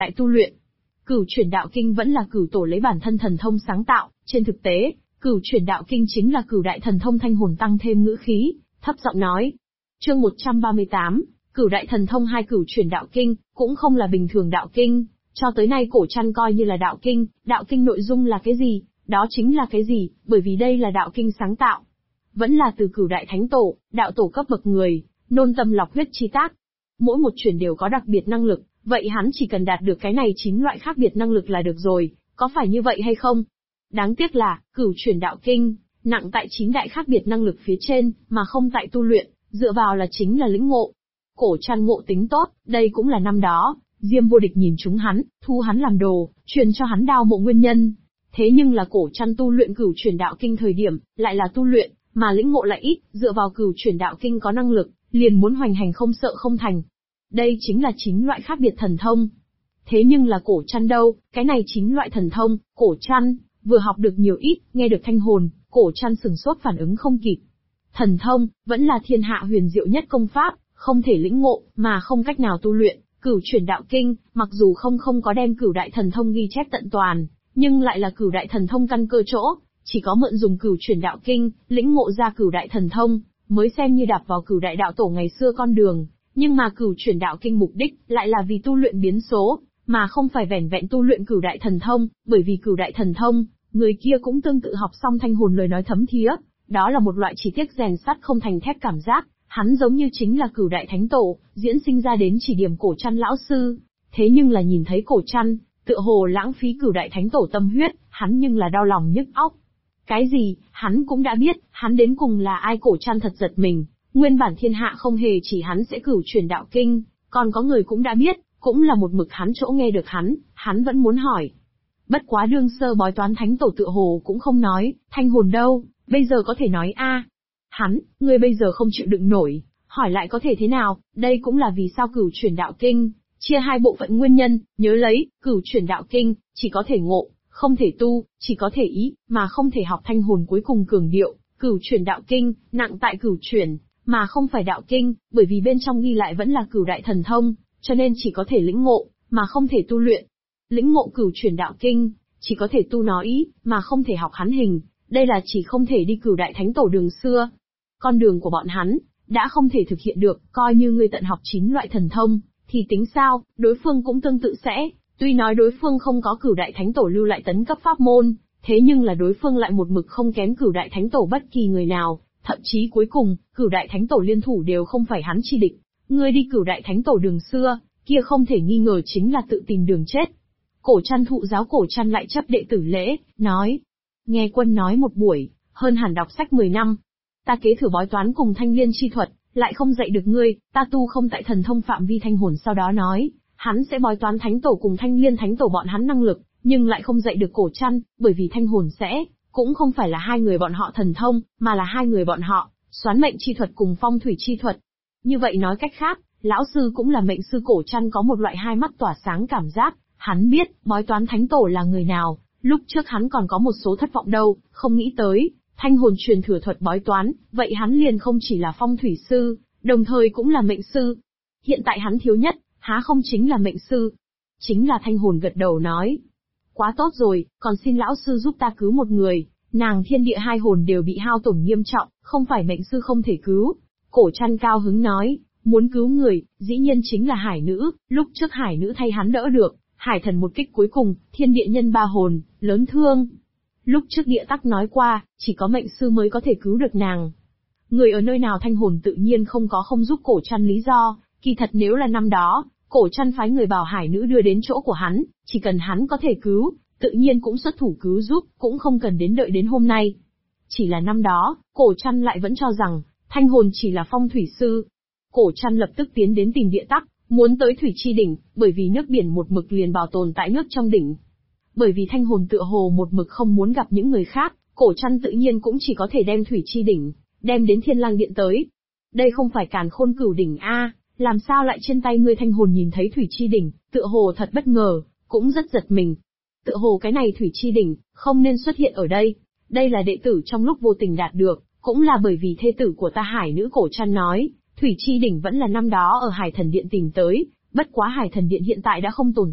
tại tu luyện. Cửu chuyển đạo kinh vẫn là Cửu tổ lấy bản thân thần thông sáng tạo, trên thực tế, Cửu chuyển đạo kinh chính là Cửu đại thần thông thanh hồn tăng thêm ngữ khí, thấp giọng nói. Chương 138, Cửu đại thần thông hai Cửu chuyển đạo kinh, cũng không là bình thường đạo kinh, cho tới nay cổ trăn coi như là đạo kinh nội dung là cái gì, đó chính là cái gì, bởi vì đây là đạo kinh sáng tạo. Vẫn là từ Cửu đại thánh tổ, đạo tổ cấp bậc người, nôn tâm lọc huyết chi tác. Mỗi một chuyển đều có đặc biệt năng lực, vậy hắn chỉ cần đạt được cái này 9 loại khác biệt năng lực là được rồi, có phải như vậy hay không? Đáng tiếc là, Cửu chuyển đạo kinh, nặng tại 9 đại khác biệt năng lực phía trên, mà không tại tu luyện, dựa vào là chính là lĩnh ngộ. Cổ trăn ngộ tính tốt, đây cũng là năm đó, Diêm vô địch nhìn chúng hắn, thu hắn làm đồ, truyền cho hắn đao mộ nguyên nhân. Thế nhưng là cổ trăn tu luyện Cửu chuyển đạo kinh thời điểm, lại là tu luyện, mà lĩnh ngộ lại ít, dựa vào Cửu chuyển đạo kinh có năng lực, liền muốn hoành hành không sợ không thành. Đây chính là 9 loại khác biệt thần thông. Thế nhưng là cổ trăn đâu, cái này 9 loại thần thông, cổ trăn, vừa học được nhiều ít, nghe được thanh hồn, cổ trăn sửng sốt phản ứng không kịp. Thần thông, vẫn là thiên hạ huyền diệu nhất công pháp, không thể lĩnh ngộ, mà không cách nào tu luyện. Cửu chuyển đạo kinh, mặc dù không có đem Cửu đại thần thông ghi chép tận toàn, nhưng lại là Cửu đại thần thông căn cơ chỗ, chỉ có mượn dùng Cửu chuyển đạo kinh, lĩnh ngộ ra Cửu đại thần thông, mới xem như đạp vào Cửu đại đạo tổ ngày xưa con đường. Nhưng mà Cửu chuyển đạo kinh mục đích, lại là vì tu luyện biến số, mà không phải vẻn vẹn tu luyện Cửu đại thần thông, bởi vì Cửu đại thần thông, người kia cũng tương tự học xong thanh hồn lời nói thấm thía, đó là một loại chỉ tiếc rèn sắt không thành thép cảm giác, hắn giống như chính là Cửu đại thánh tổ, diễn sinh ra đến chỉ điểm cổ trăn lão sư. Thế nhưng là nhìn thấy cổ trăn, tựa hồ lãng phí Cửu đại thánh tổ tâm huyết, hắn nhưng là đau lòng nhức óc. Cái gì, hắn cũng đã biết, hắn đến cùng là ai cổ trăn thật giật mình, nguyên bản thiên hạ không hề chỉ hắn sẽ Cửu chuyển đạo kinh, còn có người cũng đã biết, cũng là một mực hắn chỗ nghe được hắn vẫn muốn hỏi. Bất quá đương sơ bói toán thánh tổ tựa hồ cũng không nói, thanh hồn đâu, bây giờ có thể nói a? Ngươi bây giờ không chịu đựng nổi, hỏi lại có thể thế nào, đây cũng là vì sao Cửu chuyển đạo kinh, chia hai bộ phận nguyên nhân, nhớ lấy, Cửu chuyển đạo kinh, chỉ có thể ngộ, không thể tu, chỉ có thể ý, mà không thể học thanh hồn cuối cùng cường điệu, Cửu chuyển đạo kinh, nặng tại cửu chuyển, mà không phải đạo kinh, bởi vì bên trong ghi lại vẫn là Cửu đại thần thông, cho nên chỉ có thể lĩnh ngộ, mà không thể tu luyện. Lĩnh ngộ Cửu chuyển đạo kinh, chỉ có thể tu nó ý, mà không thể học hắn hình, đây là chỉ không thể đi Cửu đại thánh tổ đường xưa. Con đường của bọn hắn, đã không thể thực hiện được, coi như ngươi tận học 9 loại thần thông, thì tính sao, đối phương cũng tương tự sẽ, tuy nói đối phương không có Cửu đại thánh tổ lưu lại tấn cấp pháp môn, thế nhưng là đối phương lại một mực không kém Cửu đại thánh tổ bất kỳ người nào, thậm chí cuối cùng, Cửu đại thánh tổ liên thủ đều không phải hắn chi địch. Ngươi đi Cửu đại thánh tổ đường xưa, kia không thể nghi ngờ chính là tự tìm đường chết. Cổ trăn thụ giáo cổ trăn lại chấp đệ tử lễ, nói. Nghe quân nói một buổi, hơn hẳn đọc sách 10 năm. Ta kế thừa bói toán cùng thanh liên chi thuật, lại không dạy được ngươi, ta tu không tại thần thông phạm vi thanh hồn. Sau đó nói, hắn sẽ bói toán thánh tổ cùng thanh liên thánh tổ bọn hắn năng lực, nhưng lại không dạy được cổ trăn, bởi vì thanh hồn sẽ, cũng không phải là hai người bọn họ thần thông, mà là hai người bọn họ, xoán mệnh chi thuật cùng phong thủy chi thuật. Như vậy nói cách khác, lão sư cũng là mệnh sư cổ trăn có một loại hai mắt tỏa sáng cảm giác, hắn biết, bói toán thánh tổ là người nào, lúc trước hắn còn có một số thất vọng đâu, không nghĩ tới, thanh hồn truyền thừa thuật bói toán, vậy hắn liền không chỉ là phong thủy sư, đồng thời cũng là mệnh sư. Hiện tại hắn thiếu nhất, há không chính là mệnh sư? Chính là thanh hồn gật đầu nói. Quá tốt rồi, còn xin lão sư giúp ta cứu một người, nàng thiên địa hai hồn đều bị hao tổn nghiêm trọng, không phải mệnh sư không thể cứu. Cổ trăn cao hứng nói, muốn cứu người, dĩ nhiên chính là hải nữ, lúc trước hải nữ thay hắn đỡ được, hải thần một kích cuối cùng, thiên địa nhân ba hồn, lớn thương. Lúc trước địa tắc nói qua, chỉ có mệnh sư mới có thể cứu được nàng. Người ở nơi nào thanh hồn tự nhiên không có không giúp cổ trăn lý do, kỳ thật nếu là năm đó, cổ trăn phái người bảo hải nữ đưa đến chỗ của hắn, chỉ cần hắn có thể cứu, tự nhiên cũng xuất thủ cứu giúp, cũng không cần đến đợi đến hôm nay. Chỉ là năm đó, cổ trăn lại vẫn cho rằng, thanh hồn chỉ là phong thủy sư. Cổ trăn lập tức tiến đến tìm địa tắc, muốn tới thủy chi đỉnh, bởi vì nước biển một mực liền bảo tồn tại nước trong đỉnh. Bởi vì thanh hồn tựa hồ một mực không muốn gặp những người khác, cổ trăn tự nhiên cũng chỉ có thể đem thủy chi đỉnh, đem đến thiên lang điện tới. Đây không phải càn khôn cửu đỉnh a, làm sao lại trên tay ngươi? Thanh hồn nhìn thấy thủy chi đỉnh, tựa hồ thật bất ngờ, cũng rất giật mình. Tựa hồ cái này thủy chi đỉnh, không nên xuất hiện ở đây. Đây là đệ tử trong lúc vô tình đạt được, cũng là bởi vì thê tử của ta hải nữ cổ trăn nói, thủy chi đỉnh vẫn là năm đó ở hải thần điện tìm tới, bất quá hải thần điện hiện tại đã không tồn tại,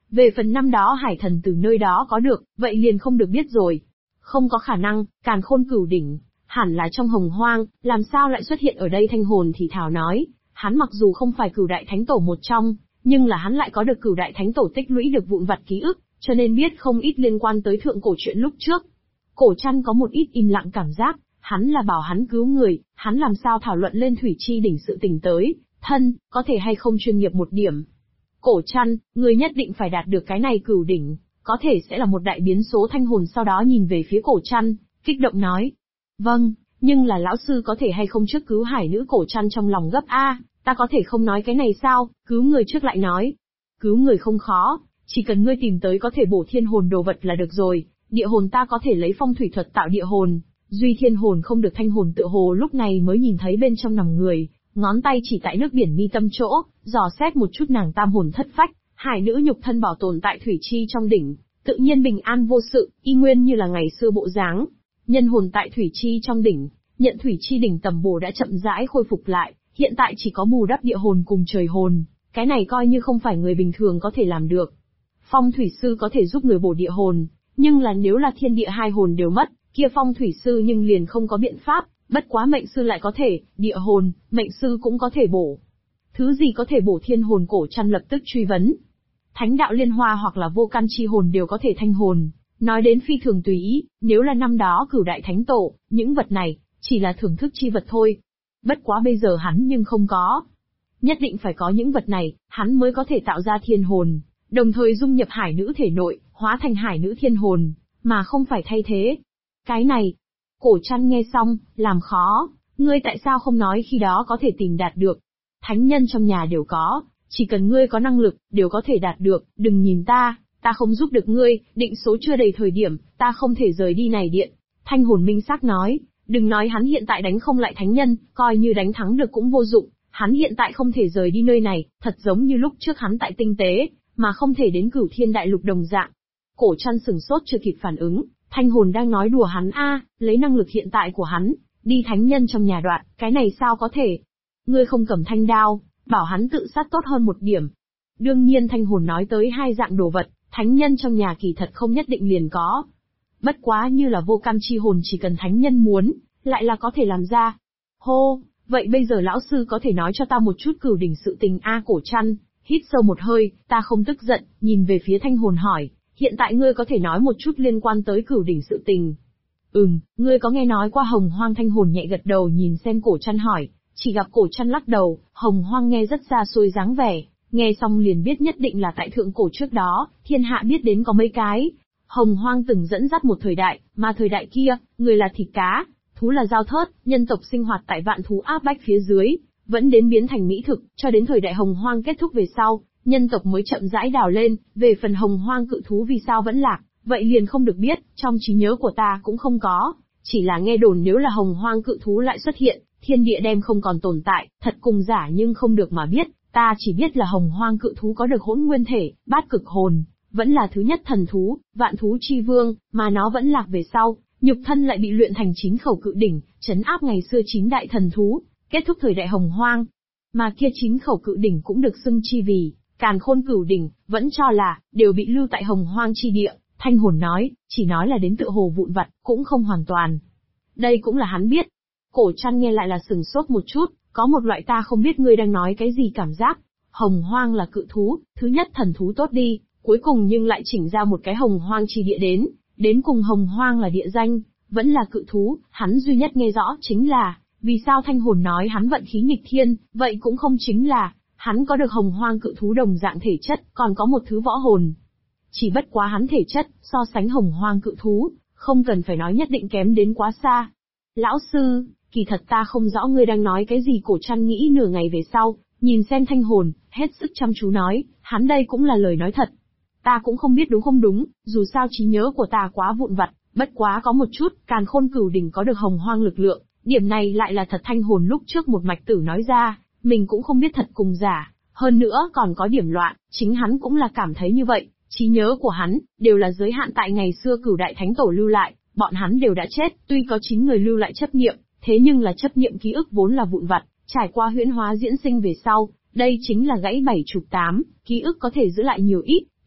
Về phần năm đó hải thần từ nơi đó có được, vậy liền không được biết rồi. Không có khả năng, càn khôn cửu đỉnh, hẳn là trong hồng hoang, làm sao lại xuất hiện ở đây? Thanh hồn thì thào nói, hắn mặc dù không phải cửu đại thánh tổ một trong, nhưng là hắn lại có được cửu đại thánh tổ tích lũy được vụn vặt ký ức, cho nên biết không ít liên quan tới thượng cổ chuyện lúc trước. Cổ Trăn có một ít im lặng cảm giác, hắn là bảo hắn cứu người, hắn làm sao thảo luận lên thủy chi đỉnh sự tình tới, thân, có thể hay không chuyên nghiệp một điểm. Cổ Trăn, người nhất định phải đạt được cái này cửu đỉnh, có thể sẽ là một đại biến số. Thanh hồn sau đó nhìn về phía Cổ Trăn, kích động nói. Vâng, nhưng là lão sư có thể hay không trước cứu hải nữ? Cổ Trăn trong lòng gấp ta có thể không nói cái này sao, cứu người trước lại nói. Cứu người không khó, chỉ cần ngươi tìm tới có thể bổ thiên hồn đồ vật là được rồi, địa hồn ta có thể lấy phong thủy thuật tạo địa hồn, duy thiên hồn không được. Thanh hồn tựa hồ lúc này mới nhìn thấy bên trong nằm người, ngón tay chỉ tại nước biển mi tâm chỗ, dò xét một chút nàng tam hồn thất phách, hải nữ nhục thân bảo tồn tại thủy chi trong đỉnh, tự nhiên bình an vô sự, y nguyên như là ngày xưa bộ dáng. Nhân hồn tại thủy chi trong đỉnh, nhận thủy chi đỉnh tầm bổ đã chậm rãi khôi phục lại, hiện tại chỉ có bù đắp địa hồn cùng trời hồn, cái này coi như không phải người bình thường có thể làm được. Phong thủy sư có thể giúp người bổ địa hồn, nhưng là nếu là thiên địa hai hồn đều mất, kia phong thủy sư nhưng liền không có biện pháp, bất quá mệnh sư lại có thể, địa hồn, mệnh sư cũng có thể bổ. Thứ gì có thể bổ thiên hồn? Cổ Trăn lập tức truy vấn. Thánh đạo liên hoa hoặc là vô căn chi hồn đều có thể. Thanh hồn nói đến phi thường tùy ý, nếu là năm đó cửu đại thánh tổ, những vật này chỉ là thưởng thức chi vật thôi. Bất quá bây giờ hắn nhưng không có. Nhất định phải có những vật này, hắn mới có thể tạo ra thiên hồn, đồng thời dung nhập hải nữ thể nội, hóa thành hải nữ thiên hồn, mà không phải thay thế. Cái này, Cổ Trăn nghe xong, làm khó, ngươi tại sao không nói khi đó có thể tìm đạt được? Thánh nhân trong nhà đều có, chỉ cần ngươi có năng lực, đều có thể đạt được, đừng nhìn ta không giúp được ngươi, định số chưa đầy thời điểm, ta không thể rời đi này điện. Thanh hồn minh xác nói, đừng nói hắn hiện tại đánh không lại thánh nhân, coi như đánh thắng được cũng vô dụng, hắn hiện tại không thể rời đi nơi này, thật giống như lúc trước hắn tại tinh tế, mà không thể đến Cửu Thiên Đại Lục đồng dạng. Cổ Trăn sừng sốt chưa kịp phản ứng, thanh hồn đang nói đùa hắn lấy năng lực hiện tại của hắn, đi thánh nhân trong nhà đoạt, cái này sao có thể? Ngươi không cầm thanh đao, bảo hắn tự sát tốt hơn một điểm. Đương nhiên thanh hồn nói tới hai dạng đồ vật, thánh nhân trong nhà kỳ thật không nhất định liền có. Bất quá như là vô căn chi hồn chỉ cần thánh nhân muốn, lại là có thể làm ra. Hô, vậy bây giờ lão sư có thể nói cho ta một chút cửu đỉnh sự tình Cổ Trăn, hít sâu một hơi, ta không tức giận, nhìn về phía thanh hồn hỏi, hiện tại ngươi có thể nói một chút liên quan tới cửu đỉnh sự tình. Ngươi có nghe nói qua hồng hoang? Thanh hồn nhẹ gật đầu nhìn xem Cổ Trăn hỏi, chỉ gặp Cổ Trăn lắc đầu, hồng hoang nghe rất xa xôi dáng vẻ, nghe xong liền biết nhất định là tại thượng cổ trước đó, thiên hạ biết đến có mấy cái. Hồng hoang từng dẫn dắt một thời đại, mà thời đại kia, người là thịt cá, thú là dao thớt, nhân tộc sinh hoạt tại vạn thú áp bách phía dưới, vẫn đến biến thành mỹ thực, cho đến thời đại hồng hoang kết thúc về sau, nhân tộc mới chậm rãi đào lên. Về phần hồng hoang cự thú vì sao vẫn lạc, vậy liền không được biết, trong trí nhớ của ta cũng không có, chỉ là nghe đồn nếu là hồng hoang cự thú lại xuất hiện, thiên địa đem không còn tồn tại, thật cùng giả nhưng không được mà biết. Ta chỉ biết là hồng hoang cự thú có được hỗn nguyên thể, bát cực hồn, vẫn là thứ nhất thần thú, vạn thú chi vương, mà nó vẫn lạc về sau, nhục thân lại bị luyện thành 9 khẩu cự đỉnh, trấn áp ngày xưa 9 đại thần thú, kết thúc thời đại hồng hoang. Mà kia 9 khẩu cự đỉnh cũng được xưng chi vì càn khôn cửu đỉnh, vẫn cho là đều bị lưu tại hồng hoang chi địa. Thanh hồn nói, chỉ nói là đến tựa hồ vụn vặt, cũng không hoàn toàn. Đây cũng là hắn biết. Cổ Trăn nghe lại là sừng sốt một chút, có một loại ta không biết ngươi đang nói cái gì cảm giác. Hồng hoang là cự thú, thứ nhất thần thú tốt đi, cuối cùng nhưng lại chỉnh ra một cái hồng hoang chi địa đến cùng hồng hoang là địa danh, vẫn là cự thú. Hắn duy nhất nghe rõ chính là, vì sao thanh hồn nói hắn vận khí nghịch thiên, vậy cũng không chính là, hắn có được hồng hoang cự thú đồng dạng thể chất, còn có một thứ võ hồn. Chỉ bất quá hắn thể chất, so sánh hồng hoang cự thú, không cần phải nói nhất định kém đến quá xa. Lão sư, kỳ thật ta không rõ ngươi đang nói cái gì. Cổ Trăn nghĩ nửa ngày về sau, nhìn xem thanh hồn, hết sức chăm chú nói, hắn đây cũng là lời nói thật. Ta cũng không biết đúng không đúng, dù sao trí nhớ của ta quá vụn vặt, bất quá có một chút, càn khôn cửu đỉnh có được hồng hoang lực lượng, điểm này lại là thật. Thanh hồn lúc trước một mạch tử nói ra, mình cũng không biết thật cùng giả, hơn nữa còn có điểm loạn, chính hắn cũng là cảm thấy như vậy, trí nhớ của hắn, đều là giới hạn tại ngày xưa cửu đại thánh tổ lưu lại, bọn hắn đều đã chết, tuy có 9 người lưu lại chấp niệm, thế nhưng là chấp niệm ký ức vốn là vụn vặt, trải qua huyễn hóa diễn sinh về sau, đây chính là gãy 7 chục 8, ký ức có thể giữ lại nhiều ít,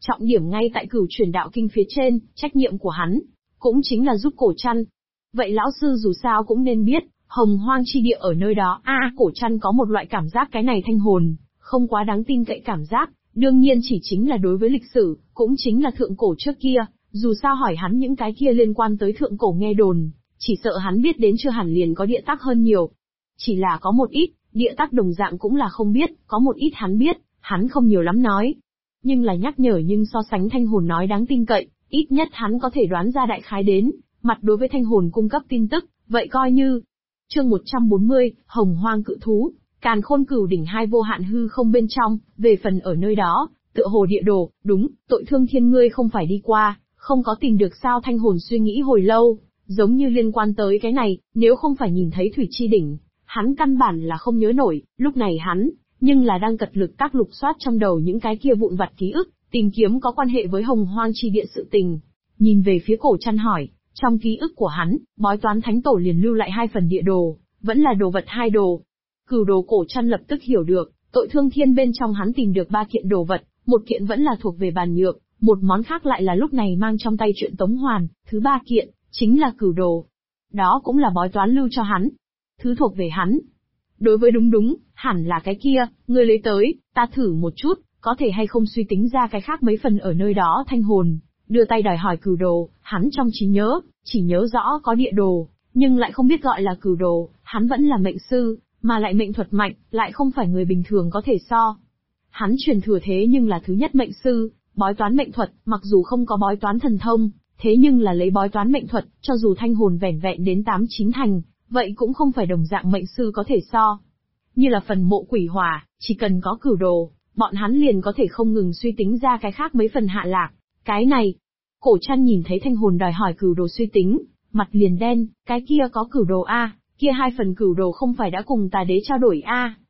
Trọng điểm ngay tại cửu chuyển đạo kinh phía trên, trách nhiệm của hắn cũng chính là giúp Cổ Trăn. Vậy lão sư dù sao cũng nên biết, Hồng Hoang chi địa ở nơi đó, Cổ Trăn có một loại cảm giác cái này thanh hồn, không quá đáng tin cậy cảm giác, đương nhiên chỉ chính là đối với lịch sử, cũng chính là thượng cổ trước kia, dù sao hỏi hắn những cái kia liên quan tới thượng cổ nghe đồn, chỉ sợ hắn biết đến chưa hẳn liền có địa tắc hơn nhiều. Chỉ là có một ít, địa tắc đồng dạng cũng là không biết, có một ít hắn biết, hắn không nhiều lắm nói. Nhưng là nhắc nhở nhưng so sánh thanh hồn nói đáng tin cậy, ít nhất hắn có thể đoán ra đại khái đến, mặt đối với thanh hồn cung cấp tin tức, vậy coi như. Chương 140, Hồng Hoang cự thú, Càn Khôn Cửu đỉnh hai vô hạn hư không bên trong, về phần ở nơi đó, tựa hồ địa đồ, đúng, Tội Thương Thiên ngươi không phải đi qua, không có tìm được sao? Thanh hồn suy nghĩ hồi lâu, giống như liên quan tới cái này, nếu không phải nhìn thấy Thủy Chi đỉnh, hắn căn bản là không nhớ nổi, lúc này hắn, nhưng là đang cật lực tác lục soát trong đầu những cái kia vụn vặt ký ức, tìm kiếm có quan hệ với Hồng Hoang chi địa sự tình. Nhìn về phía Cổ Trăn hỏi, trong ký ức của hắn, bói toán thánh tổ liền lưu lại 2 phần địa đồ, vẫn là đồ vật 2 đồ. Cửu đồ Cổ Trăn lập tức hiểu được, Tội Thương Thiên bên trong hắn tìm được 3 kiện đồ vật, một kiện vẫn là thuộc về bàn nhược, một món khác lại là lúc này mang trong tay Truyện Tống Hoàn, thứ 3 kiện chính là cửu đồ. Đó cũng là bói toán lưu cho hắn, thứ thuộc về hắn. Đối với đúng, hẳn là cái kia, ngươi lấy tới, ta thử một chút, có thể hay không suy tính ra cái khác mấy phần ở nơi đó. Thanh hồn đưa tay đòi hỏi cửu đồ, hắn trong trí nhớ, chỉ nhớ rõ có địa đồ, nhưng lại không biết gọi là cửu đồ, hắn vẫn là mệnh sư, mà lại mệnh thuật mạnh, lại không phải người bình thường có thể so. Hắn truyền thừa thế nhưng là thứ nhất mệnh sư, bói toán mệnh thuật, mặc dù không có bói toán thần thông, thế nhưng là lấy bói toán mệnh thuật, cho dù thanh hồn vẻn vẹn đến 8-9 thành, vậy cũng không phải đồng dạng mệnh sư có thể so. Như là phần mộ quỷ hỏa, chỉ cần có cửu đồ, bọn hắn liền có thể không ngừng suy tính ra cái khác mấy phần hạ lạc. Cái này, Cổ Trăn nhìn thấy thanh hồn đòi hỏi cửu đồ suy tính, mặt liền đen, cái kia có cửu đồ kia 2 phần cửu đồ không phải đã cùng Tà Đế trao đổi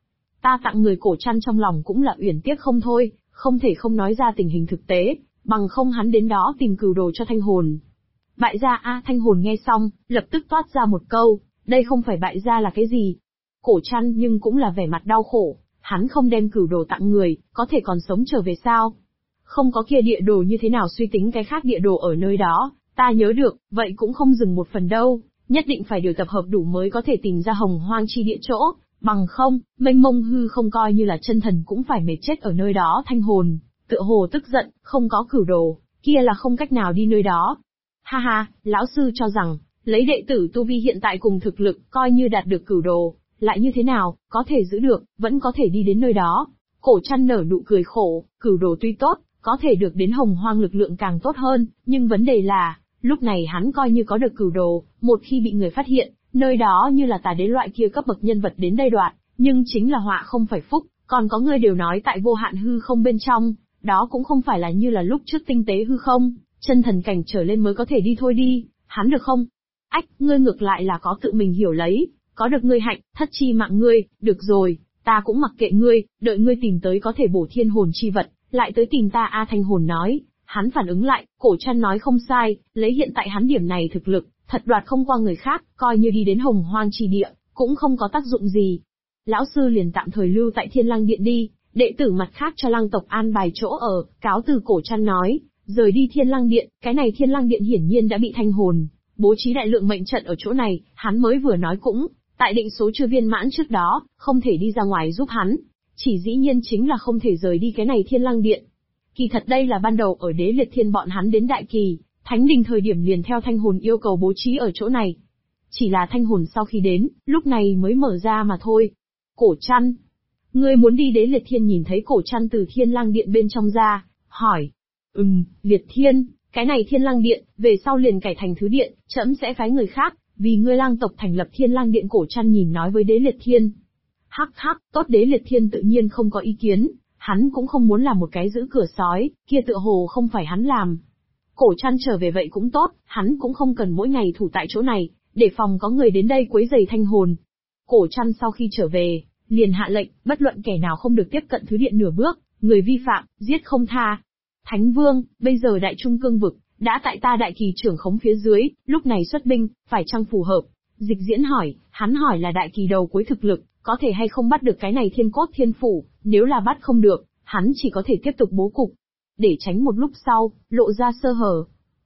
Ta tặng người. Cổ Trăn trong lòng cũng là uyển tiếc không thôi, không thể không nói ra tình hình thực tế, bằng không hắn đến đó tìm cửu đồ cho thanh hồn. Bại gia thanh hồn nghe xong, lập tức toát ra một câu, đây không phải bại gia là cái gì? Cổ Trăn nhưng cũng là vẻ mặt đau khổ, hắn không đem cửu đồ tặng người, có thể còn sống trở về sao? Không có kia địa đồ như thế nào suy tính cái khác địa đồ ở nơi đó, ta nhớ được, vậy cũng không dừng một phần đâu, nhất định phải điều tập hợp đủ mới có thể tìm ra Hồng Hoang chi địa chỗ, bằng không, mênh mông hư không coi như là chân thần cũng phải mệt chết ở nơi đó. Thanh hồn tựa hồ tức giận, không có cửu đồ, kia là không cách nào đi nơi đó. Ha ha, lão sư cho rằng, lấy đệ tử tu vi hiện tại cùng thực lực, coi như đạt được cửu đồ, lại như thế nào, có thể giữ được, vẫn có thể đi đến nơi đó. Cổ Trăn nở nụ cười khổ, cửu đồ tuy tốt, có thể được đến Hồng Hoang lực lượng càng tốt hơn, nhưng vấn đề là, lúc này hắn coi như có được cửu đồ, một khi bị người phát hiện, nơi đó như là Tà Đế loại kia cấp bậc nhân vật đến đây đoạt, nhưng chính là họa không phải phúc, còn có người đều nói tại vô hạn hư không bên trong, đó cũng không phải là như là lúc trước tinh tế hư không, chân thần cảnh trở lên mới có thể đi thôi đi, hắn được không? Ách, ngươi ngược lại là có tự mình hiểu lấy, có được ngươi hạnh, thất chi mạng ngươi, được rồi, ta cũng mặc kệ ngươi, đợi ngươi tìm tới có thể bổ thiên hồn chi vật, lại tới tìm ta. Thanh hồn nói, hắn phản ứng lại, Cổ Trăn nói không sai, lấy hiện tại hắn điểm này thực lực, thật đoạt không qua người khác, coi như đi đến Hồng Hoang chi địa, cũng không có tác dụng gì. Lão sư liền tạm thời lưu tại Thiên Lăng Điện đi, đệ tử mặt khác cho Lăng tộc an bài chỗ ở, cáo từ. Cổ Trăn nói, rời đi Thiên Lăng Điện, cái này Thiên Lăng Điện hiển nhiên đã bị thanh hồn bố trí đại lượng mệnh trận ở chỗ này, hắn mới vừa nói cũng, tại định số chưa viên mãn trước đó, không thể đi ra ngoài giúp hắn, chỉ dĩ nhiên chính là không thể rời đi cái này Thiên Lăng Điện. Kỳ thật đây là ban đầu ở Đế Liệt Thiên bọn hắn đến Đại Kỳ, Thánh Đình thời điểm liền theo thanh hồn yêu cầu bố trí ở chỗ này. Chỉ là thanh hồn sau khi đến, lúc này mới mở ra mà thôi. Cổ Trăn, ngươi muốn đi? Đế Liệt Thiên nhìn thấy Cổ Trăn từ Thiên Lăng Điện bên trong ra, hỏi. Liệt Thiên, cái này Thiên Lăng Điện, về sau liền cải thành Thứ Điện, trẫm sẽ phái người khác, vì ngươi Lang tộc thành lập Thiên Lăng Điện. Cổ Trăn nhìn nói với Đế Liệt Thiên. Hắc hắc, tốt. Đế Liệt Thiên tự nhiên không có ý kiến, hắn cũng không muốn làm một cái giữ cửa sói, kia tựa hồ không phải hắn làm. Cổ Trăn trở về vậy cũng tốt, hắn cũng không cần mỗi ngày thủ tại chỗ này, để phòng có người đến đây quấy rầy thanh hồn. Cổ Trăn sau khi trở về, liền hạ lệnh, bất luận kẻ nào không được tiếp cận Thứ Điện nửa bước, người vi phạm, giết không tha. Thánh Vương, bây giờ Đại Trung Cương vực, đã tại ta Đại Kỳ trưởng khống phía dưới, lúc này xuất binh, phải chăng phù hợp? Dịch Diễn hỏi, hắn hỏi là Đại Kỳ đầu cuối thực lực, có thể hay không bắt được cái này Thiên Cốt Thiên Phủ, nếu là bắt không được, hắn chỉ có thể tiếp tục bố cục. để tránh một lúc sau, lộ ra sơ hở.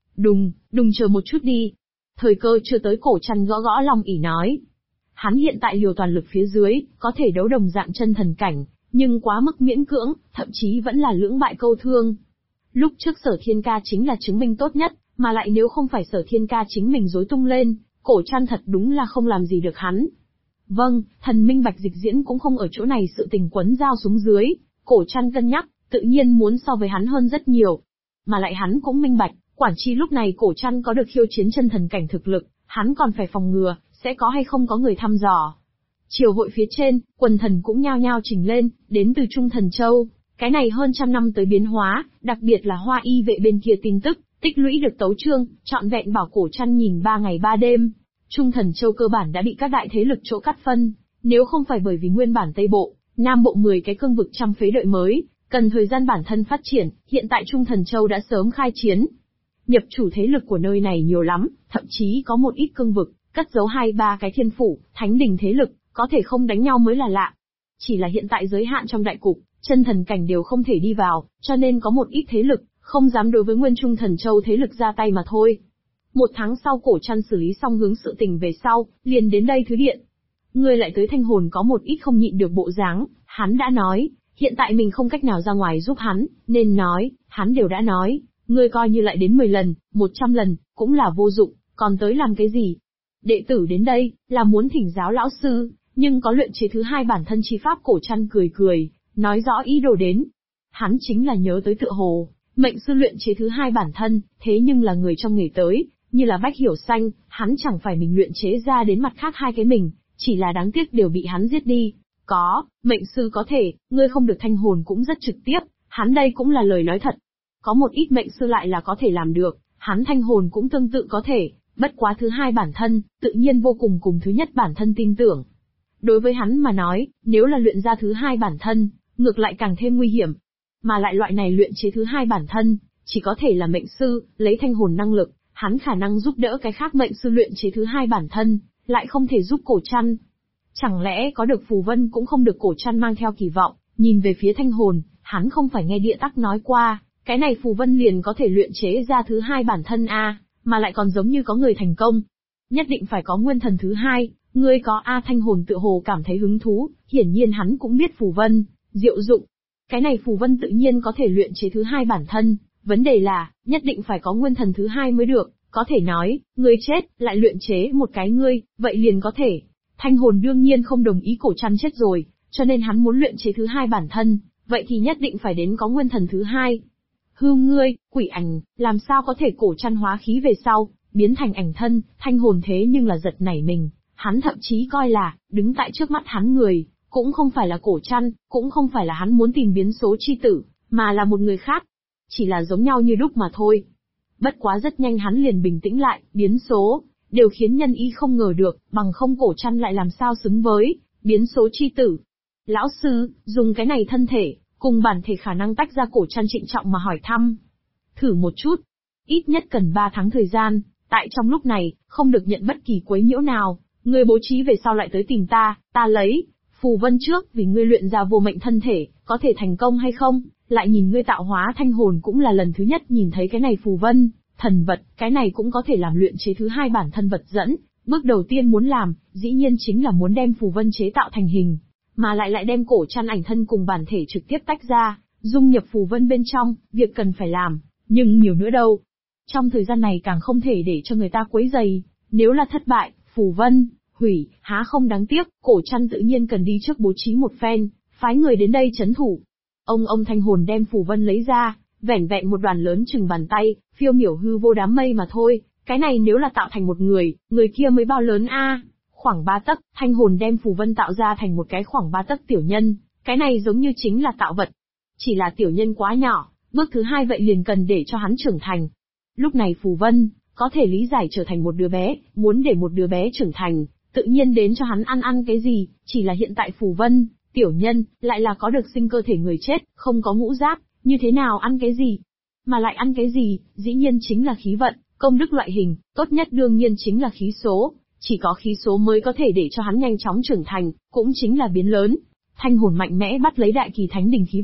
Đùng chờ một chút đi. Thời cơ chưa tới, Cổ Trăn gõ gõ Long ỷ nói. Hắn hiện tại liều toàn lực phía dưới, có thể đấu đồng dạng chân thần cảnh, nhưng quá mức miễn cưỡng, thậm chí vẫn là lưỡng bại câu thương. Lúc trước Sở Thiên Ca chính là chứng minh tốt nhất, mà lại nếu không phải Sở Thiên Ca chính mình rối tung lên, Cổ Trăn thật đúng là không làm gì được hắn. Vâng, thần minh Bạch Dịch Diễn cũng không ở chỗ này sự tình quấn dao xuống dưới, Cổ Trăn cân nhắc, tự nhiên muốn so với hắn hơn rất nhiều. Mà lại hắn cũng minh bạch, quản chi lúc này Cổ Trăn có được khiêu chiến chân thần cảnh thực lực, hắn còn phải phòng ngừa, sẽ có hay không có người thăm dò. Triều hội phía trên, quần thần cũng nhao nhao trình lên, đến từ Trung Thần Châu. Cái này hơn trăm năm tới biến hóa, đặc biệt là Hoa Y vệ bên kia tin tức, tích lũy được tấu chương, trọn vẹn bảo Cổ Trăn nhìn 3 ngày 3 đêm. Trung Thần Châu cơ bản đã bị các đại thế lực chỗ cắt phân, nếu không phải bởi vì nguyên bản Tây Bộ, Nam Bộ 10 cái cương vực trăm phế đợi mới, cần thời gian bản thân phát triển, hiện tại Trung Thần Châu đã sớm khai chiến. Nhập chủ thế lực của nơi này nhiều lắm, thậm chí có một ít cương vực, cất giấu 2-3 cái thiên phủ, thánh đình thế lực, có thể không đánh nhau mới là lạ. Chỉ là hiện tại giới hạn trong đại cục, chân thần cảnh đều không thể đi vào, cho nên có một ít thế lực, không dám đối với Nguyên Trung Thần Châu thế lực ra tay mà thôi. 1 tháng sau Cổ Trăn xử lý xong hướng sự tình về sau, liền đến đây Thứ Điện. Ngươi lại tới Thanh Hồn có một ít không nhịn được bộ dáng, hắn đã nói, hiện tại mình không cách nào ra ngoài giúp hắn, nên nói, hắn đều đã nói, ngươi coi như lại đến 10 lần, 100 lần, cũng là vô dụng, còn tới làm cái gì? Đệ tử đến đây, là muốn thỉnh giáo lão sư, nhưng có luyện chế thứ 2 bản thân chi pháp. Cổ Trăn cười cười, nói rõ ý đồ đến. Hắn chính là nhớ tới tựa hồ, mệnh sư luyện chế thứ 2 bản thân, thế nhưng là người trong nghề tới, như là Bách Hiểu Xanh, hắn chẳng phải mình luyện chế ra đến mặt khác 2 cái mình, chỉ là đáng tiếc đều bị hắn giết đi. Có, mệnh sư có thể, ngươi không được Thanh Hồn cũng rất trực tiếp, hắn đây cũng là lời nói thật. Có một ít mệnh sư lại là có thể làm được, hắn Thanh Hồn cũng tương tự có thể, bất quá thứ 2 bản thân, tự nhiên vô cùng thứ nhất bản thân tin tưởng. Đối với hắn mà nói, nếu là luyện ra thứ 2 bản thân, ngược lại càng thêm nguy hiểm. Mà lại loại này luyện chế thứ 2 bản thân, chỉ có thể là mệnh sư, lấy Thanh Hồn năng lực, hắn khả năng giúp đỡ cái khác mệnh sư luyện chế thứ 2 bản thân, lại không thể giúp Cổ Trăn. Chẳng lẽ có được phù vân cũng không được? Cổ Trăn mang theo kỳ vọng, nhìn về phía Thanh Hồn, hắn không phải nghe Địa Tắc nói qua, cái này phù vân liền có thể luyện chế ra thứ 2 bản thân mà lại còn giống như có người thành công. Nhất định phải có nguyên thần thứ 2, ngươi có Thanh Hồn tựa hồ cảm thấy hứng thú, hiển nhiên hắn cũng biết phù vân, diệu dụng. Cái này phù vân tự nhiên có thể luyện chế thứ 2 bản thân, vấn đề là, nhất định phải có nguyên thần thứ 2 mới được, có thể nói, ngươi chết, lại luyện chế một cái ngươi, vậy liền có thể. Thanh Hồn đương nhiên không đồng ý Cổ Trăn chết rồi, cho nên hắn muốn luyện chế thứ 2 bản thân, vậy thì nhất định phải đến có nguyên thần thứ 2. Hư ngươi, quỷ ảnh, làm sao có thể? Cổ Trăn hóa khí về sau, biến thành ảnh thân, Thanh Hồn thế nhưng là giật nảy mình, hắn thậm chí coi là, đứng tại trước mắt hắn người, cũng không phải là Cổ Trăn, cũng không phải là hắn muốn tìm biến số chi tử, mà là một người khác. Chỉ là giống nhau như đúc mà thôi. Bất quá rất nhanh hắn liền bình tĩnh lại, biến số, đều khiến nhân ý không ngờ được, bằng không Cổ Trăn lại làm sao xứng với biến số chi tử. Lão sư, dùng cái này thân thể, cùng bản thể khả năng tách ra. Cổ Trăn trịnh trọng mà hỏi thăm. Thử một chút. Ít nhất cần 3 tháng thời gian, tại trong lúc này, không được nhận bất kỳ quấy nhiễu nào, ngươi bố trí về sau lại tới tìm ta lấy phù vân trước, vì ngươi luyện ra vô mệnh thân thể, có thể thành công hay không, lại nhìn ngươi tạo hóa. Thanh Hồn cũng là lần thứ nhất nhìn thấy cái này phù vân, thần vật, cái này cũng có thể làm luyện chế thứ 2 bản thân vật dẫn. Bước đầu tiên muốn làm, dĩ nhiên chính là muốn đem phù vân chế tạo thành hình, mà lại đem Cổ Trăn ảnh thân cùng bản thể trực tiếp tách ra, dung nhập phù vân bên trong, việc cần phải làm, nhưng nhiều nữa đâu. Trong thời gian này càng không thể để cho người ta quấy rầy, nếu là thất bại, phù vân hủy, há không đáng tiếc. Cổ Trăn tự nhiên cần đi trước bố trí một phen, phái người đến đây trấn thủ. Ông Thanh Hồn đem phù vân lấy ra, vẻn vẹn một đoàn lớn chừng bàn tay, phiêu miểu hư vô đám mây mà thôi. Cái này nếu là tạo thành một người kia mới bao lớn khoảng 3 tấc. Thanh Hồn đem phù vân tạo ra thành một cái khoảng 3 tấc tiểu nhân, cái này giống như chính là tạo vật. Chỉ là tiểu nhân quá nhỏ, bước thứ 2 vậy liền cần để cho hắn trưởng thành. Lúc này phù vân có thể lý giải trở thành một đứa bé, muốn để một đứa bé trưởng thành, tự nhiên đến cho hắn ăn cái gì, chỉ là hiện tại phù vân, tiểu nhân, lại là có được sinh cơ thể người chết, không có ngũ giác, như thế nào ăn cái gì? Mà lại ăn cái gì, dĩ nhiên chính là khí vận, công đức loại hình, tốt nhất đương nhiên chính là khí số, chỉ có khí số mới có thể để cho hắn nhanh chóng trưởng thành, cũng chính là biến lớn. Thanh Hồn mạnh mẽ bắt lấy đại kỳ thánh đình khí vận,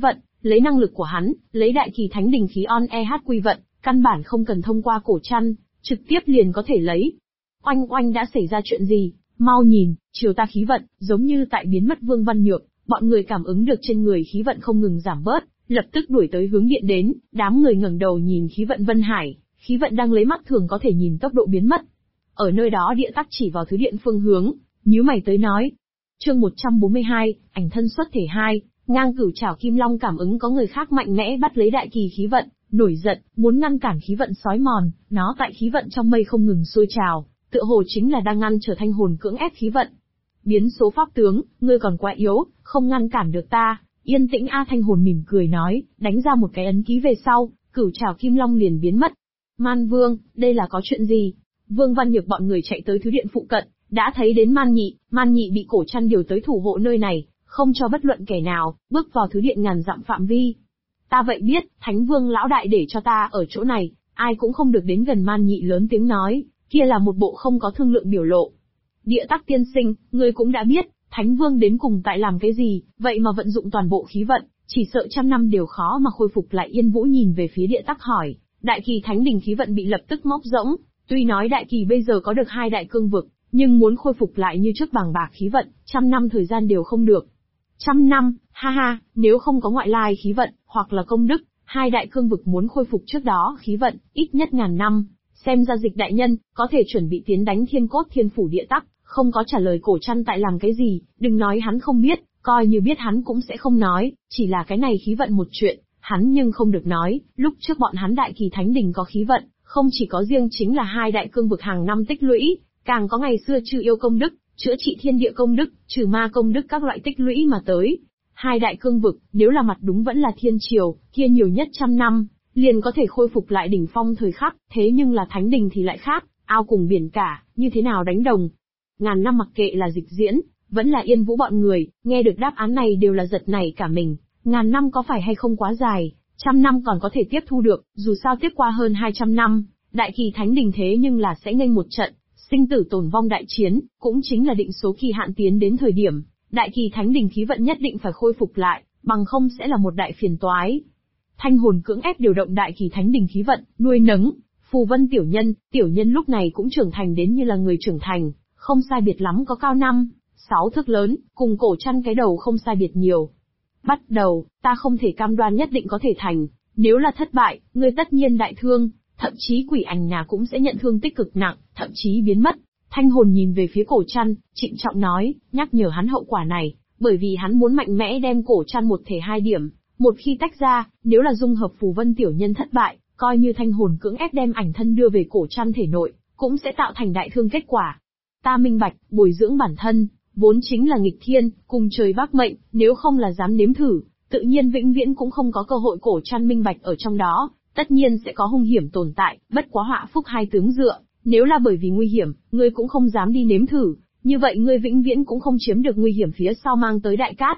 Lấy năng lực của hắn, lấy đại kỳ thánh đình khí on quy vận, căn bản không cần thông qua cổ chăn, trực tiếp liền có thể lấy. Oanh oanh, đã xảy ra chuyện gì? Mau nhìn, chiều ta khí vận, giống như tại biến mất Vương Văn Nhược, bọn người cảm ứng được trên người khí vận không ngừng giảm bớt, lập tức đuổi tới hướng điện đến, đám người ngẩng đầu nhìn khí vận Vân Hải, khí vận đang lấy mắt thường có thể nhìn tốc độ biến mất. Ở nơi đó Địa Tắc chỉ vào thứ điện phương hướng, nhíu mày tới nói. Chương 142, ảnh thân xuất thể 2, ngang cửu trảo kim long cảm ứng có người khác mạnh mẽ bắt lấy đại kỳ khí vận, nổi giận, muốn ngăn cản khí vận sói mòn, nó tại khí vận trong mây không ngừng sôi trào, tựa hồ chính là đang ngăn trở Thanh Hồn cưỡng ép khí vận. Biến số pháp tướng, ngươi còn quá yếu, không ngăn cản được ta. Yên tĩnh a, Thanh Hồn mỉm cười nói, đánh ra một cái ấn ký về sau, cửu trảo kim long liền biến mất. Man Vương, đây là có chuyện gì? Vương Văn Nhược bọn người chạy tới thứ điện phụ cận, đã thấy đến Man Nhị bị cổ chăn điều tới thủ hộ nơi này, không cho bất luận kẻ nào bước vào thứ điện ngàn dặm phạm vi. Ta vậy biết, Thánh Vương lão đại để cho ta ở chỗ này, ai cũng không được đến gần. Man Nhị lớn tiếng nói, kia là một bộ không có thương lượng biểu lộ. Địa Tắc tiên sinh, ngươi cũng đã biết, Thánh Vương đến cùng tại làm cái gì, vậy mà vận dụng toàn bộ khí vận, chỉ sợ trăm năm đều khó mà khôi phục lại. Yên Vũ nhìn về phía Địa Tắc hỏi, đại kỳ thánh đình khí vận bị lập tức móc rỗng, tuy nói đại kỳ bây giờ có được 2 đại cương vực, nhưng muốn khôi phục lại như trước bàng bạc khí vận, trăm năm thời gian đều không được. Trăm năm, ha ha, nếu không có ngoại lai khí vận, hoặc là công đức, 2 đại cương vực muốn khôi phục trước đó khí vận, ít nhất ngàn năm. Xem ra Dịch đại nhân, có thể chuẩn bị tiến đánh Thiên Cốt Thiên Phủ. Địa Tắc không có trả lời cổ chăn tại làm cái gì, đừng nói hắn không biết, coi như biết hắn cũng sẽ không nói, chỉ là cái này khí vận một chuyện, hắn nhưng không được nói. Lúc trước bọn hắn đại kỳ thánh đình có khí vận, không chỉ có riêng chính là 2 đại cương vực hàng năm tích lũy, càng có ngày xưa trừ yêu công đức, chữa trị thiên địa công đức, trừ ma công đức các loại tích lũy mà tới. 2 đại cương vực, nếu là mặt đúng vẫn là thiên triều, kia nhiều nhất trăm năm, liền có thể khôi phục lại đỉnh phong thời khắc, thế nhưng là thánh đình thì lại khác, ao cùng biển cả, như thế nào đánh đồng. Ngàn năm mặc kệ là Dịch diễn, vẫn là Yên Vũ bọn người, nghe được đáp án này đều là giật nảy cả mình. Ngàn năm có phải hay không quá dài, trăm năm còn có thể tiếp thu được, dù sao tiếp qua hơn 200 năm, đại kỳ thánh đình thế nhưng là sẽ nghênh một trận sinh tử tồn vong đại chiến, cũng chính là định số kỳ hạn tiến đến thời điểm, đại kỳ thánh đình khí vận nhất định phải khôi phục lại, bằng không sẽ là một đại phiền toái. Thanh Hồn cưỡng ép điều động đại kỳ thánh đình khí vận, nuôi nấng Phù Vân tiểu nhân lúc này cũng trưởng thành đến như là người trưởng thành, không sai biệt lắm có cao 5-6 thước lớn, cùng cổ chăn cái đầu không sai biệt nhiều. Bắt đầu, ta không thể cam đoan nhất định có thể thành, nếu là thất bại, ngươi tất nhiên đại thương, thậm chí quỷ ảnh nhà cũng sẽ nhận thương tích cực nặng, thậm chí biến mất. Thanh Hồn nhìn về phía cổ chăn, trịnh trọng nói, nhắc nhở hắn hậu quả này, bởi vì hắn muốn mạnh mẽ đem cổ chăn một thể 2 điểm, một khi tách ra, nếu là dung hợp Phù Vân tiểu nhân thất bại, coi như Thanh Hồn cưỡng ép đem ảnh thân đưa về cổ chăn thể nội, cũng sẽ tạo thành đại thương kết quả. Ta minh bạch, bồi dưỡng bản thân, vốn chính là nghịch thiên, cùng trời bác mệnh, nếu không là dám nếm thử, tự nhiên vĩnh viễn cũng không có cơ hội. Cổ chăn minh bạch ở trong đó, tất nhiên sẽ có hung hiểm tồn tại, bất quá họa phúc 2 tướng dựa, nếu là bởi vì nguy hiểm, ngươi cũng không dám đi nếm thử, như vậy ngươi vĩnh viễn cũng không chiếm được nguy hiểm phía sau mang tới đại cát.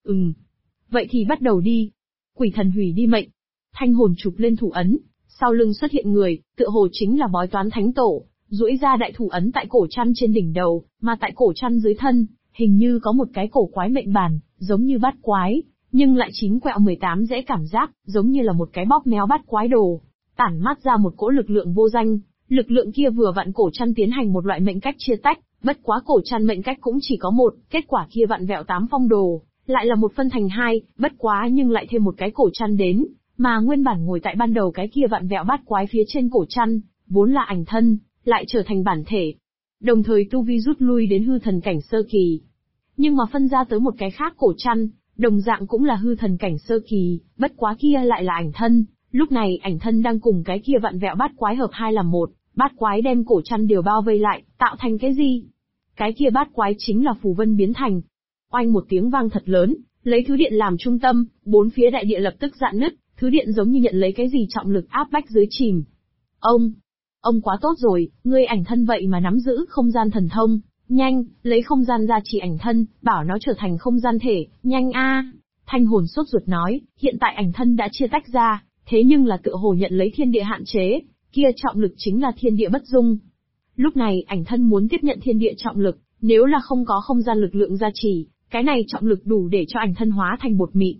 Vậy thì bắt đầu đi. Quỷ thần hủy đi mệnh. Thanh Hồn chụp lên thủ ấn, sau lưng xuất hiện người, tựa hồ chính là Bói Toán Thánh Tổ, duỗi ra đại thủ ấn tại cổ chăn trên đỉnh đầu, mà tại cổ chăn dưới thân, hình như có một cái cổ quái mệnh bàn, giống như bát quái, nhưng lại 9 quẹo 18 rẽ cảm giác, giống như là một cái bóp méo bát quái đồ, tản mát ra một cỗ lực lượng vô danh. Lực lượng kia vừa vặn cổ chăn tiến hành một loại mệnh cách chia tách, bất quá cổ chăn mệnh cách cũng chỉ có một, kết quả kia vặn vẹo 8 phong đồ, lại là một phân thành 2, bất quá nhưng lại thêm một cái cổ chăn đến, mà nguyên bản ngồi tại ban đầu cái kia vặn vẹo bát quái phía trên cổ chăn, vốn là ảnh thân, lại trở thành bản thể. Đồng thời tu vi rút lui đến hư thần cảnh sơ kỳ. Nhưng mà phân ra tới một cái khác cổ chăn, đồng dạng cũng là hư thần cảnh sơ kỳ, bất quá kia lại là ảnh thân. Lúc này ảnh thân đang cùng cái kia vặn vẹo bát quái hợp 2 làm 1, bát quái đem cổ chăn đều bao vây lại, tạo thành cái gì? Cái kia bát quái chính là Phù Vân biến thành. Oanh một tiếng vang thật lớn, lấy thứ điện làm trung tâm, 4 phía đại địa lập tức rạn nứt, thứ điện giống như nhận lấy cái gì trọng lực áp bách dưới chìm. Ông quá tốt rồi, ngươi ảnh thân vậy mà nắm giữ không gian thần thông, nhanh, lấy không gian ra chỉ ảnh thân, bảo nó trở thành không gian thể, nhanh a! Thanh Hồn sốt ruột nói, hiện tại ảnh thân đã chia tách ra, thế nhưng là tựa hồ nhận lấy thiên địa hạn chế, kia trọng lực chính là thiên địa bất dung. Lúc này ảnh thân muốn tiếp nhận thiên địa trọng lực, nếu là không có không gian lực lượng gia trì, cái này trọng lực đủ để cho ảnh thân hóa thành bột mịn.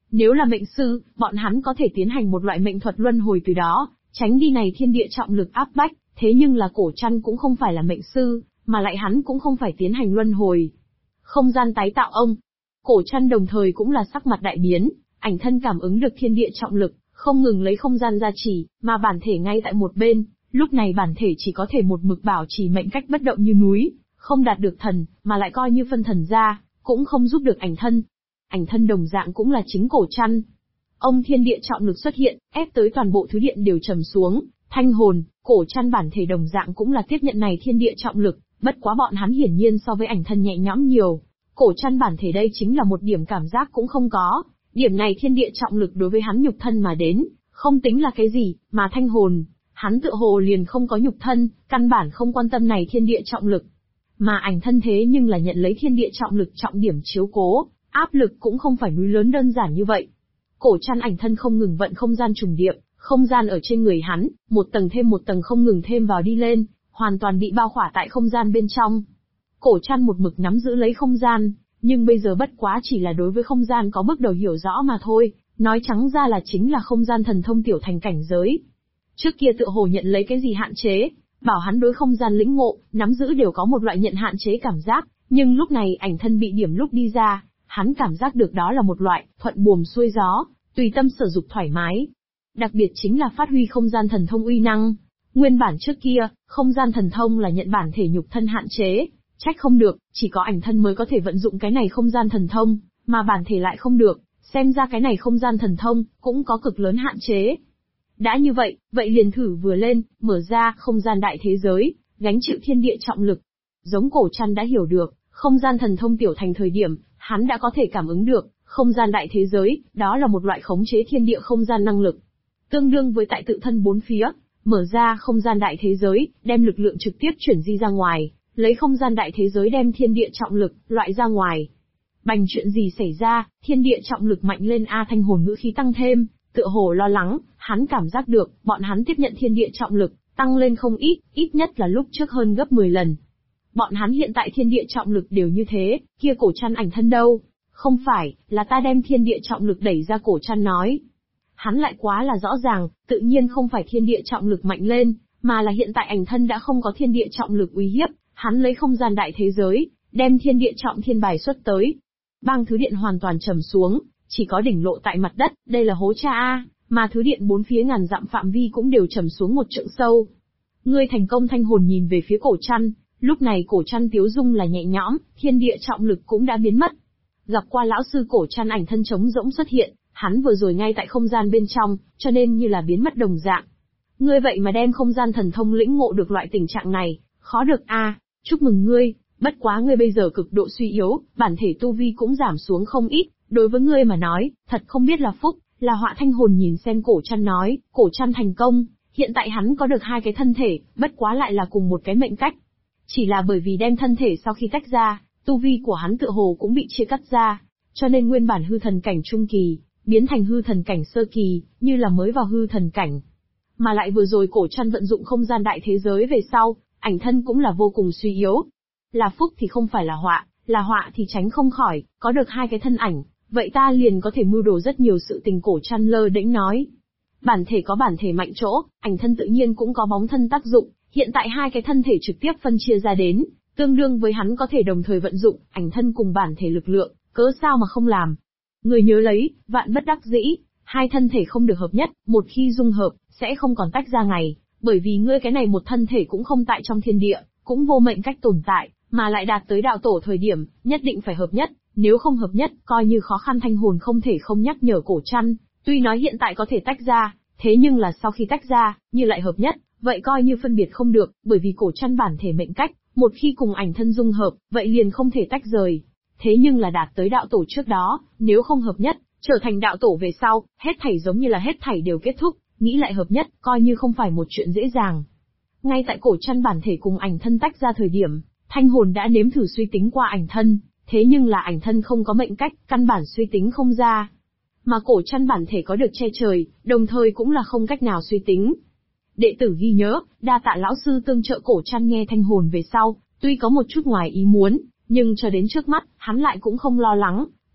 Nếu là mệnh sư, bọn hắn có thể tiến hành một loại mệnh thuật luân hồi từ đó, tránh đi này thiên địa trọng lực áp bách, thế nhưng là Cổ Trăn cũng không phải là mệnh sư, mà lại hắn cũng không phải tiến hành luân hồi. Không gian tái tạo ông. Cổ Trăn đồng thời cũng là sắc mặt đại biến, ảnh thân cảm ứng được thiên địa trọng lực, không ngừng lấy không gian gia trì, mà bản thể ngay tại một bên, lúc này bản thể chỉ có thể một mực bảo trì mệnh cách bất động như núi, không đạt được thần, mà lại coi như phân thần ra, cũng không giúp được ảnh thân. Ảnh thân đồng dạng cũng là chính Cổ Trăn. Ông thiên địa trọng lực xuất hiện, ép tới toàn bộ thứ điện đều trầm xuống, thanh hồn, Cổ Trăn bản thể đồng dạng cũng là tiếp nhận này thiên địa trọng lực, bất quá bọn hắn hiển nhiên so với ảnh thân nhẹ nhõm nhiều. Cổ Trăn bản thể đây chính là một điểm cảm giác cũng không có, điểm này thiên địa trọng lực đối với hắn nhục thân mà đến, không tính là cái gì, mà thanh hồn, hắn tựa hồ liền không có nhục thân, căn bản không quan tâm này thiên địa trọng lực. Mà ảnh thân thế nhưng là nhận lấy thiên địa trọng lực trọng điểm chiếu cố, áp lực cũng không phải núi lớn đơn giản như vậy. Cổ Trăn ảnh thân không ngừng vận không gian trùng điệp, không gian ở trên người hắn, một tầng thêm một tầng không ngừng thêm vào đi lên, hoàn toàn bị bao khỏa tại không gian bên trong. Cổ Trăn một mực nắm giữ lấy không gian, nhưng bây giờ bất quá chỉ là đối với không gian có bước đầu hiểu rõ mà thôi, nói trắng ra là chính là không gian thần thông tiểu thành cảnh giới. Trước kia tựa hồ nhận lấy cái gì hạn chế, bảo hắn đối không gian lĩnh ngộ, nắm giữ đều có một loại nhận hạn chế cảm giác, nhưng lúc này ảnh thân bị điểm lúc đi ra, hắn cảm giác được đó là một loại thuận buồm xuôi gió, tùy tâm sở dục thoải mái. Đặc biệt chính là phát huy không gian thần thông uy năng. Nguyên bản trước kia, không gian thần thông là nhận bản thể nhục thân hạn chế, trách không được, chỉ có ảnh thân mới có thể vận dụng cái này không gian thần thông, mà bản thể lại không được, xem ra cái này không gian thần thông, cũng có cực lớn hạn chế. Đã như vậy, vậy liền thử vừa lên, mở ra không gian đại thế giới, gánh chịu thiên địa trọng lực. Giống Cổ Trăn đã hiểu được, không gian thần thông tiểu thành thời điểm, hắn đã có thể cảm ứng được, không gian đại thế giới, đó là một loại khống chế thiên địa không gian năng lực. Tương đương với tại tự thân bốn phía, mở ra không gian đại thế giới, đem lực lượng trực tiếp chuyển di ra ngoài, lấy không gian đại thế giới đem thiên địa trọng lực, loại ra ngoài. Bành chuyện gì xảy ra, thiên địa trọng lực mạnh lên a thanh hồn ngữ khí tăng thêm, tựa hồ lo lắng, hắn cảm giác được, bọn hắn tiếp nhận thiên địa trọng lực, tăng lên không ít, ít nhất là lúc trước hơn gấp 10 lần. Bọn hắn hiện tại thiên địa trọng lực đều như thế, kia Cổ Trăn ảnh thân đâu? Không phải, là ta đem thiên địa trọng lực đẩy ra, Cổ Trăn nói. Hắn lại quá là rõ ràng, tự nhiên không phải thiên địa trọng lực mạnh lên, mà là hiện tại ảnh thân đã không có thiên địa trọng lực uy hiếp, hắn lấy không gian đại thế giới, đem thiên địa trọng thiên bài xuất tới. Bang thứ điện hoàn toàn trầm xuống, chỉ có đỉnh lộ tại mặt đất, đây là hố cha a, mà thứ điện bốn phía ngàn dặm phạm vi cũng đều trầm xuống một trượng sâu. Ngươi thành công, thanh hồn nhìn về phía Cổ Trăn, lúc này Cổ Trăn tiếu dung là nhẹ nhõm, thiên địa trọng lực cũng đã biến mất. Gặp qua lão sư, Cổ Trăn ảnh thân trống rỗng xuất hiện, hắn vừa rồi ngay tại không gian bên trong, cho nên như là biến mất đồng dạng. Ngươi vậy mà đem không gian thần thông lĩnh ngộ được loại tình trạng này, khó được a, chúc mừng ngươi, bất quá ngươi bây giờ cực độ suy yếu, bản thể tu vi cũng giảm xuống không ít, đối với ngươi mà nói, thật không biết là phúc, là họa. Thanh hồn nhìn xem Cổ Trăn nói, Cổ Trăn thành công, hiện tại hắn có được hai cái thân thể, bất quá lại là cùng một cái mệnh cách. Chỉ là bởi vì đem thân thể sau khi tách ra, tu vi của hắn tựa hồ cũng bị chia cắt ra, cho nên nguyên bản hư thần cảnh trung kỳ, biến thành hư thần cảnh sơ kỳ, như là mới vào hư thần cảnh. Mà lại vừa rồi Cổ Trăn vận dụng không gian đại thế giới về sau, ảnh thân cũng là vô cùng suy yếu. Là phúc thì không phải là họa thì tránh không khỏi, có được hai cái thân ảnh, vậy ta liền có thể mưu đồ rất nhiều sự tình, Cổ Trăn lơ đễnh nói. Bản thể có bản thể mạnh chỗ, ảnh thân tự nhiên cũng có bóng thân tác dụng, hiện tại hai cái thân thể trực tiếp phân chia ra đến, tương đương với hắn có thể đồng thời vận dụng ảnh thân cùng bản thể lực lượng, cớ sao mà không làm. Người nhớ lấy, vạn bất đắc dĩ, hai thân thể không được hợp nhất, một khi dung hợp, sẽ không còn tách ra ngày, bởi vì ngươi cái này một thân thể cũng không tại trong thiên địa, cũng vô mệnh cách tồn tại, mà lại đạt tới đạo tổ thời điểm, nhất định phải hợp nhất, nếu không hợp nhất, coi như khó khăn. Thanh hồn không thể không nhắc nhở Cổ Trăn, tuy nói hiện tại có thể tách ra, thế nhưng là sau khi tách ra, như lại hợp nhất, vậy coi như phân biệt không được, bởi vì Cổ Trăn bản thể mệnh cách, một khi cùng ảnh thân dung hợp, vậy liền không thể tách rời. Thế nhưng là đạt tới đạo tổ trước đó, nếu không hợp nhất, trở thành đạo tổ về sau, hết thảy giống như là hết thảy đều kết thúc, nghĩ lại hợp nhất, coi như không phải một chuyện dễ dàng. Ngay tại Cổ Trăn bản thể cùng ảnh thân tách ra thời điểm, thanh hồn đã nếm thử suy tính qua ảnh thân, thế nhưng là ảnh thân không có mệnh cách, căn bản suy tính không ra. Mà Cổ Trăn bản thể có được che trời, đồng thời cũng là không cách nào suy tính. Đệ tử ghi nhớ, đa tạ lão sư tương trợ. Cổ Trăn nghe thanh hồn về sau, tuy có một chút ngoài ý muốn, nhưng cho đến trước mắt, hắn lại cũng không lo lắng,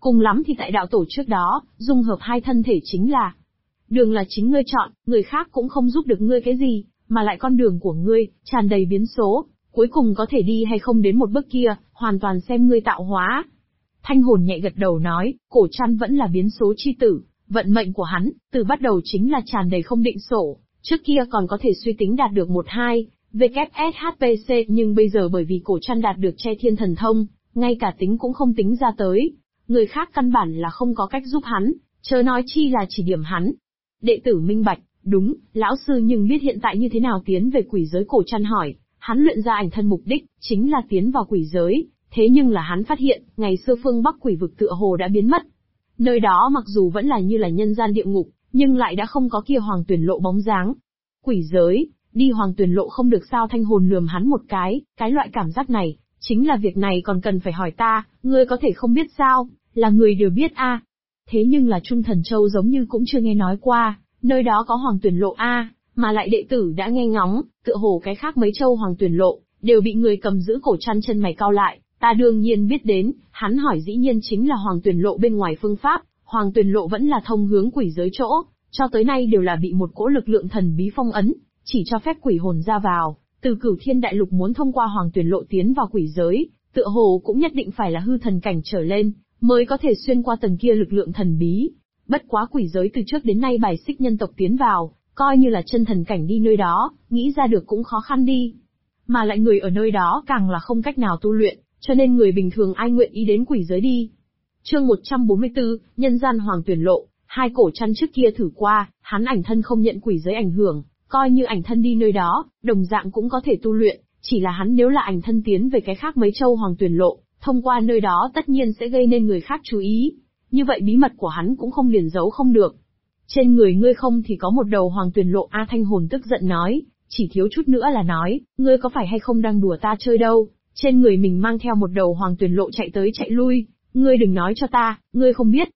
Cùng lắm thì tại đạo tổ trước đó, dung hợp hai thân thể chính là đường là chính ngươi chọn, người khác cũng không giúp được ngươi cái gì, mà lại con đường của ngươi, tràn đầy biến số, cuối cùng có thể đi hay không đến một bước kia, hoàn toàn xem ngươi tạo hóa. Thanh hồn nhẹ gật đầu nói, Cổ Trăn vẫn là biến số chi tử, vận mệnh của hắn, từ bắt đầu chính là tràn đầy không định sổ, trước kia còn có thể suy tính đạt được 1-2, WSHPC nhưng bây giờ bởi vì Cổ Trăn đạt được che thiên thần thông, ngay cả tính cũng không tính ra tới. Người khác căn bản là không có cách giúp hắn, chớ nói chi là chỉ điểm hắn. Đệ tử minh bạch, đúng, lão sư nhưng biết hiện tại như thế nào tiến về quỷ giới. Cổ Trăn hỏi, hắn luyện ra ảnh thân mục đích, chính là tiến vào quỷ giới, thế nhưng là hắn phát hiện, ngày xưa phương Bắc quỷ vực tựa hồ đã biến mất. Nơi đó mặc dù vẫn là như là nhân gian địa ngục, nhưng lại đã không có kia Hoàng Tuyển Lộ bóng dáng. Quỷ giới, đi Hoàng Tuyển Lộ không được sao? Thanh hồn lườm hắn một cái loại cảm giác này, chính là việc này còn cần phải hỏi ta, ngươi có thể không biết sao, là người đều biết a. Thế nhưng là Trung Thần Châu giống như cũng chưa nghe nói qua, nơi đó có Hoàng Tuyển Lộ a, mà lại đệ tử đã nghe ngóng, tựa hồ cái khác mấy châu Hoàng Tuyển Lộ, đều bị người cầm giữ. Cổ Trăn chân mày cau lại, ta đương nhiên biết đến, hắn hỏi dĩ nhiên chính là Hoàng Tuyển Lộ bên ngoài phương pháp, Hoàng Tuyển Lộ vẫn là thông hướng quỷ giới chỗ, cho tới nay đều là bị một cỗ lực lượng thần bí phong ấn, chỉ cho phép quỷ hồn ra vào, từ Cửu Thiên Đại Lục muốn thông qua Hoàng Tuyển Lộ tiến vào quỷ giới, tựa hồ cũng nhất định phải là hư thần cảnh trở lên, mới có thể xuyên qua tầng kia lực lượng thần bí. Bất quá quỷ giới từ trước đến nay bài xích nhân tộc tiến vào, coi như là chân thần cảnh đi nơi đó, nghĩ ra được cũng khó khăn đi. Mà lại người ở nơi đó càng là không cách nào tu luyện, cho nên người bình thường ai nguyện ý đến quỷ giới đi. Chương 144, Nhân gian Hoàng Tuyển Lộ. Hai Cổ Trăn trước kia thử qua, hắn ảnh thân không nhận quỷ giới ảnh hưởng, coi như ảnh thân đi nơi đó, đồng dạng cũng có thể tu luyện, chỉ là hắn nếu là ảnh thân tiến về cái khác mấy châu Hoàng Tuyển Lộ, thông qua nơi đó tất nhiên sẽ gây nên người khác chú ý. Như vậy bí mật của hắn cũng không liền giấu không được. Trên người ngươi không thì có một đầu Hoàng Tuyển Lộ a. Thanh hồn tức giận nói, chỉ thiếu chút nữa là nói, ngươi có phải hay không đang đùa ta chơi đâu, trên người mình mang theo một đầu Hoàng Tuyển Lộ chạy tới chạy lui, ngươi đừng nói cho ta, ngươi không biết.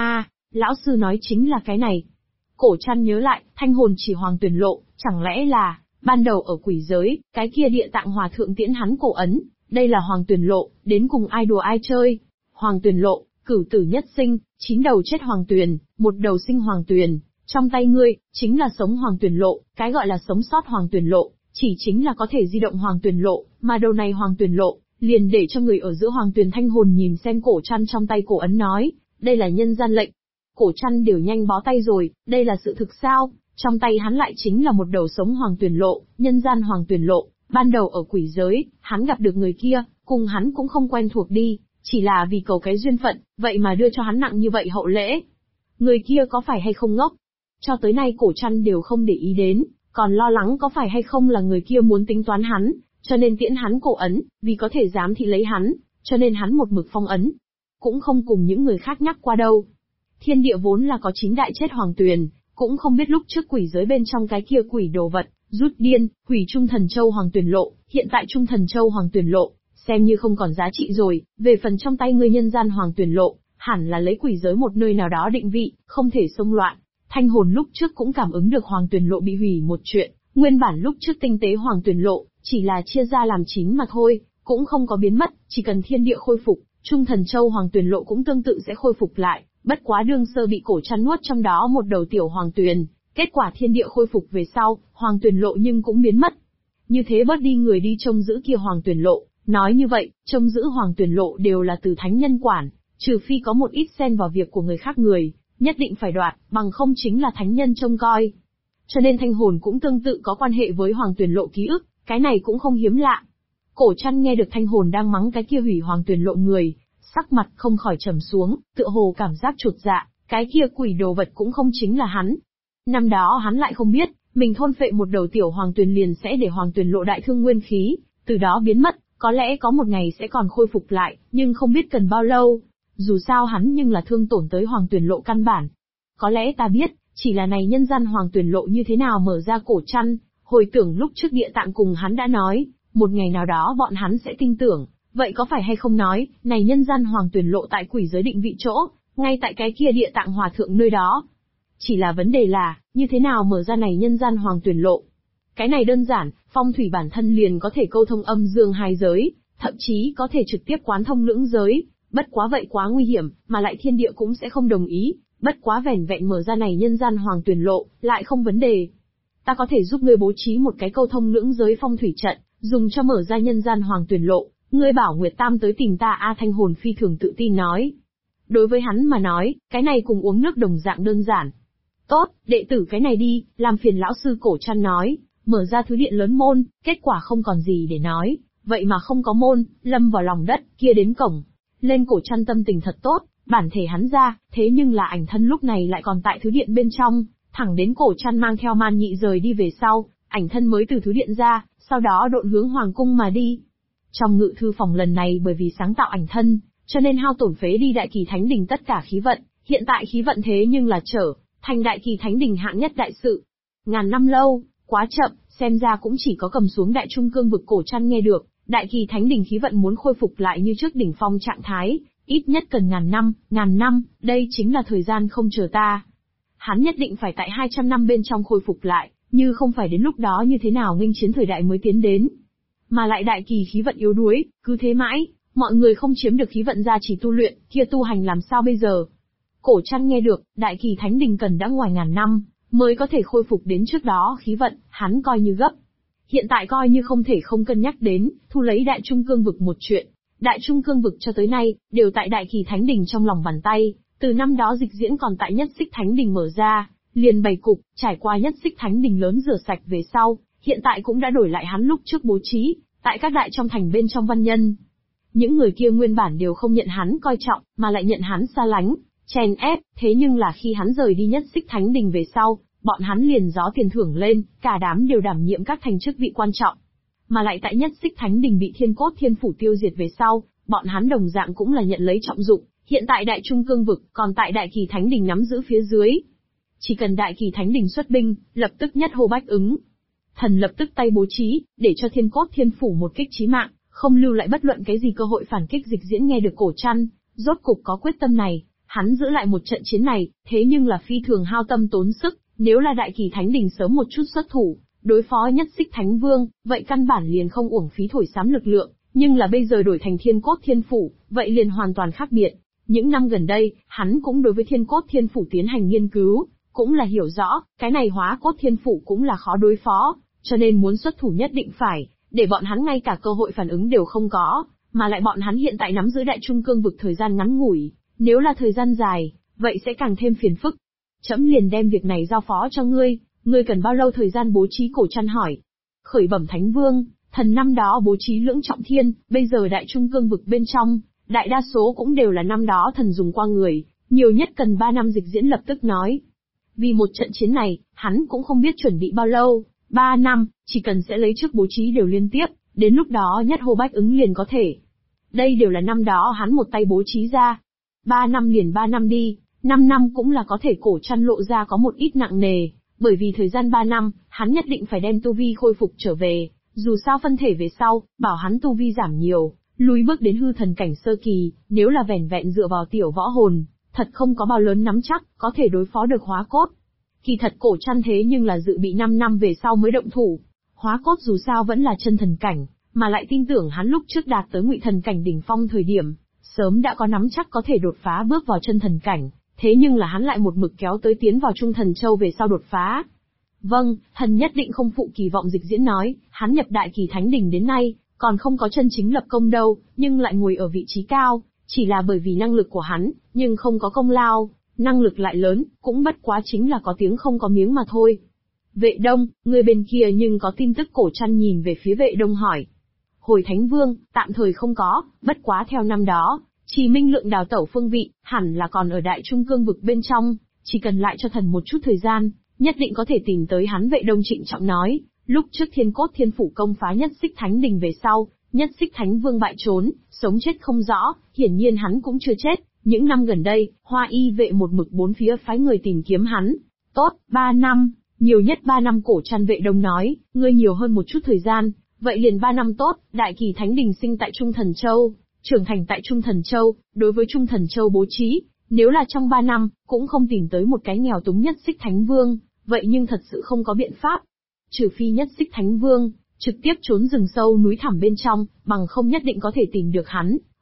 Lão sư nói chính là cái này. Cổ Trăn nhớ lại, Thanh hồn chỉ Hoàng Tuyển Lộ, chẳng lẽ là, ban đầu ở quỷ giới, cái kia Địa Tạng Hòa Thượng tiễn hắn cổ ấn, đây là Hoàng Tuyển Lộ, đến cùng ai đùa ai chơi. Hoàng Tuyển Lộ, cửu tử nhất sinh, 9 đầu chết Hoàng Tuyền, một đầu sinh Hoàng Tuyền, trong tay ngươi, chính là sống Hoàng Tuyển Lộ, cái gọi là sống sót Hoàng Tuyển Lộ, chỉ chính là có thể di động Hoàng Tuyển Lộ, mà đầu này Hoàng Tuyển Lộ, liền để cho người ở giữa Hoàng Tuyền. Thanh hồn nhìn xem Cổ Trăn trong tay cổ ấn nói, đây là nhân gian lệnh. Cổ Trăn đều nhanh bó tay rồi, đây là sự thực sao? Trong tay hắn lại chính là một đầu sống Hoàng Tuyển Lộ, nhân gian Hoàng Tuyển Lộ. Ban đầu ở quỷ giới, hắn gặp được người kia, cùng hắn cũng không quen thuộc đi, chỉ là vì cầu cái duyên phận, vậy mà đưa cho hắn nặng như vậy hậu lễ. Người kia có phải hay không ngốc? Cho tới nay Cổ Trăn đều không để ý đến, còn lo lắng có phải hay không là người kia muốn tính toán hắn, cho nên tiễn hắn cổ ấn, vì có thể giám thị lấy hắn, cho nên hắn một mực phong ấn. Cũng không cùng những người khác nhắc qua đâu. Thiên địa vốn là có 9 đại chết Hoàng Tuyền, cũng không biết lúc trước quỷ giới bên trong cái kia quỷ đồ vật, rút điên, hủy Trung Thần Châu Hoàng Tuyển Lộ, hiện tại Trung Thần Châu Hoàng Tuyển Lộ, xem như không còn giá trị rồi, về phần trong tay ngươi nhân gian Hoàng Tuyển Lộ, hẳn là lấy quỷ giới một nơi nào đó định vị, không thể xông loạn. Thanh hồn lúc trước cũng cảm ứng được Hoàng Tuyển Lộ bị hủy một chuyện, nguyên bản lúc trước tinh tế Hoàng Tuyển Lộ, chỉ là chia ra làm 9 mà thôi, cũng không có biến mất, chỉ cần thiên địa khôi phục, Trung Thần Châu Hoàng Tuyển Lộ cũng tương tự sẽ khôi phục lại, bất quá đương sơ bị Cổ Trăn nuốt trong đó một đầu tiểu Hoàng Tuyền, kết quả thiên địa khôi phục về sau, Hoàng Tuyển Lộ nhưng cũng biến mất. Như thế bớt đi người đi trông giữ kia Hoàng Tuyển Lộ, nói như vậy, trông giữ Hoàng Tuyển Lộ đều là từ thánh nhân quản, trừ phi có một ít xen vào việc của người khác người, nhất định phải đoạt, bằng không chính là thánh nhân trông coi. Cho nên thanh hồn cũng tương tự có quan hệ với Hoàng Tuyển Lộ ký ức, cái này cũng không hiếm lạ. Cổ Trăn nghe được thanh hồn đang mắng cái kia hủy Hoàng Tuyển Lộ người, sắc mặt không khỏi trầm xuống, tựa hồ cảm giác chột dạ, cái kia quỷ đồ vật cũng không chính là hắn. Năm đó hắn lại không biết, mình thôn phệ một đầu tiểu Hoàng Tuyền liền sẽ để Hoàng Tuyển Lộ đại thương nguyên khí, từ đó biến mất, có lẽ có một ngày sẽ còn khôi phục lại, nhưng không biết cần bao lâu. Dù sao hắn nhưng là thương tổn tới Hoàng Tuyển Lộ căn bản. Có lẽ ta biết, chỉ là này nhân gian Hoàng Tuyển Lộ như thế nào mở ra. Cổ Trăn, hồi tưởng lúc trước Địa Tạng cùng hắn đã nói, một ngày nào đó bọn hắn sẽ tin tưởng, vậy có phải hay không nói, này nhân gian Hoàng Tuyển Lộ tại quỷ giới định vị chỗ, ngay tại cái kia Địa Tạng Hòa Thượng nơi đó. Chỉ là vấn đề là, như thế nào mở ra này nhân gian Hoàng Tuyển Lộ? Cái này đơn giản, phong thủy bản thân liền có thể câu thông âm dương hai giới, thậm chí có thể trực tiếp quán thông lưỡng giới, Bất quá vậy quá nguy hiểm, mà lại thiên địa cũng sẽ không đồng ý, bất quá vẻn vẹn mở ra này nhân gian hoàng tuyển lộ, lại không vấn đề. Ta có thể giúp ngươi bố trí một cái câu thông lưỡng giới phong thủy trận, dùng cho mở ra nhân gian hoàng tuyển lộ, ngươi bảo Nguyệt Tam tới tìm ta. A Thanh Hồn phi thường tự tin nói. Đối với hắn mà nói, cái này cùng uống nước đồng dạng đơn giản. Tốt, đệ tử cái này đi, làm phiền lão sư Cổ Trăn nói, mở ra thứ điện lớn môn, kết quả không còn gì để nói, vậy mà không có môn, lâm vào lòng đất, kia đến cổng. Lên Cổ Trăn tâm tình thật tốt, bản thể hắn ra, thế nhưng là ảnh thân lúc này lại còn tại thứ điện bên trong, thẳng đến Cổ Trăn mang theo Man Nhị rời đi về sau, ảnh thân mới từ thứ điện ra, sau đó độn hướng hoàng cung mà đi. Trong ngự thư phòng lần này bởi vì sáng tạo ảnh thân, cho nên hao tổn phế đi Đại Kỳ Thánh Đình tất cả khí vận, hiện tại khí vận thế nhưng là trở thành Đại Kỳ Thánh Đình hạng nhất đại sự. Ngàn năm lâu, quá chậm, xem ra cũng chỉ có cầm xuống Đại Trung Cương vực Cổ Trăn nghe được, Đại Kỳ Thánh Đình khí vận muốn khôi phục lại như trước đỉnh phong trạng thái, ít nhất cần ngàn năm, đây chính là thời gian không chờ ta. Hắn nhất định phải tại 200 năm bên trong khôi phục lại, như không phải đến lúc đó như thế nào nghênh chiến thời đại mới tiến đến. Mà lại Đại Kỳ khí vận yếu đuối, cứ thế mãi, mọi người không chiếm được khí vận ra chỉ tu luyện, kia tu hành làm sao bây giờ? Cổ Trăn nghe được, Đại Kỳ Thánh Đình cần đã ngoài ngàn năm, mới có thể khôi phục đến trước đó khí vận, hắn coi như gấp. Hiện tại coi như không thể không cân nhắc đến, thu lấy Đại Trung Cương vực một chuyện. Đại Trung Cương vực cho tới nay, đều tại Đại Kỳ Thánh Đình trong lòng bàn tay, từ năm đó dịch diễn còn tại Nhất Xích Thánh Đình mở ra, liền bày cục, trải qua Nhất Xích Thánh Đình lớn rửa sạch về sau, hiện tại cũng đã đổi lại hắn lúc trước bố trí, tại các đại trong thành bên trong văn nhân. Những người kia nguyên bản đều không nhận hắn coi trọng, mà lại nhận hắn xa lánh, chèn ép, thế nhưng là khi hắn rời đi Nhất Xích Thánh Đình về sau, bọn hắn liền gió tiền thưởng lên, cả đám đều đảm nhiệm các thành chức vị quan trọng. Mà lại tại Nhất Xích Thánh Đình bị Thiên Cốt Thiên Phủ tiêu diệt về sau, bọn hắn đồng dạng cũng là nhận lấy trọng dụng, hiện tại Đại Trung Cương vực, còn tại Đại Kỳ Thánh Đình nắm giữ phía dưới. Chỉ cần Đại Kỳ Thánh Đình xuất binh, lập tức nhất hô bách ứng. Thần lập tức tay bố trí, để cho Thiên Cốt Thiên Phủ một kích chí mạng, không lưu lại bất luận cái gì cơ hội phản kích. Dịch diễn nghe được Cổ Trăn, rốt cục có quyết tâm này, hắn giữ lại một trận chiến này, thế nhưng là phi thường hao tâm tốn sức, nếu là Đại Kỳ Thánh Đình sớm một chút xuất thủ, đối phó Nhất Xích Thánh Vương, vậy căn bản liền không uổng phí thổi xám lực lượng, nhưng là bây giờ đổi thành Thiên Cốt Thiên Phủ, vậy liền hoàn toàn khác biệt. Những năm gần đây, hắn cũng đối với Thiên Cốt Thiên Phủ tiến hành nghiên cứu, cũng là hiểu rõ, cái này Hóa Cốt Thiên Phủ cũng là khó đối phó, cho nên muốn xuất thủ nhất định phải, để bọn hắn ngay cả cơ hội phản ứng đều không có, mà lại bọn hắn hiện tại nắm giữ Đại Trung Cương vực thời gian ngắn ngủi, nếu là thời gian dài, vậy sẽ càng thêm phiền phức. Trẫm liền đem việc này giao phó cho ngươi cần bao lâu thời gian bố trí? Cổ Trăn hỏi. Khởi bẩm Thánh Vương, thần năm đó bố trí Lưỡng Trọng Thiên, bây giờ Đại Trung Cương vực bên trong, đại đa số cũng đều là năm đó thần dùng qua người, nhiều nhất cần 3 năm. Dịch diễn lập tức nói. Vì một trận chiến này, hắn cũng không biết chuẩn bị bao lâu, 3 năm, chỉ cần sẽ lấy trước bố trí đều liên tiếp, đến lúc đó nhất hô bách ứng liền có thể. Đây đều là năm đó hắn một tay bố trí ra. 3 năm liền 3 năm đi, 5 năm cũng là có thể. Cổ Trăn lộ ra có một ít nặng nề, bởi vì thời gian 3 năm, hắn nhất định phải đem tu vi khôi phục trở về, dù sao phân thể về sau, bảo hắn tu vi giảm nhiều, lùi bước đến hư thần cảnh sơ kỳ, nếu là vẻn vẹn dựa vào tiểu võ hồn, thật không có bao lớn nắm chắc, có thể đối phó được Hóa Cốt. Kỳ thật Cổ Trăn thế nhưng là dự bị 5 năm về sau mới động thủ. Hóa Cốt dù sao vẫn là chân thần cảnh, mà lại tin tưởng hắn lúc trước đạt tới Ngụy thần cảnh đỉnh phong thời điểm, sớm đã có nắm chắc có thể đột phá bước vào chân thần cảnh, thế nhưng là hắn lại một mực kéo tới tiến vào Trung Thần Châu về sau đột phá. Vâng, thần nhất định không phụ kỳ vọng. Dịch diễn nói, hắn nhập Đại Kỳ Thánh Đình đến nay, còn không có chân chính lập công đâu, nhưng lại ngồi ở vị trí cao, chỉ là bởi vì năng lực của hắn, nhưng không có công lao, năng lực lại lớn, cũng bất quá chính là có tiếng không có miếng mà thôi. Vệ Đông, người bên kia nhưng có tin tức? Cổ Trăn nhìn về phía Vệ Đông hỏi. Hồi Thánh Vương, tạm thời không có, bất quá theo năm đó, Chỉ Minh Lượng đào tẩu phương vị, hẳn là còn ở Đại Trung Cương vực bên trong, chỉ cần lại cho thần một chút thời gian, nhất định có thể tìm tới hắn. Vệ Đông trịnh trọng nói, lúc trước Thiên Cốt Thiên Phủ công phá Nhất Xích Thánh Đình về sau, Nhất Xích Thánh Vương bại trốn, sống chết không rõ, hiển nhiên hắn cũng chưa chết. Những năm gần đây, Hoa Y vệ một mực bốn phía phái người tìm kiếm hắn. Tốt, 3 năm, nhiều nhất 3 năm. Cổ Trăn. Vệ Đông nói, ngươi nhiều hơn một chút thời gian, vậy liền 3 năm tốt. Đại Kỳ Thánh Đình sinh tại Trung Thần Châu, trưởng thành tại Trung Thần Châu, đối với Trung Thần Châu bố trí, nếu là trong 3 năm, cũng không tìm tới một cái nghèo túng Nhất Xích Thánh Vương, vậy nhưng thật sự không có biện pháp. Trừ phi Nhất Xích Thánh Vương trực tiếp trốn rừng sâu núi thẳm bên trong, bằng không nhất định có thể tìm được hắn.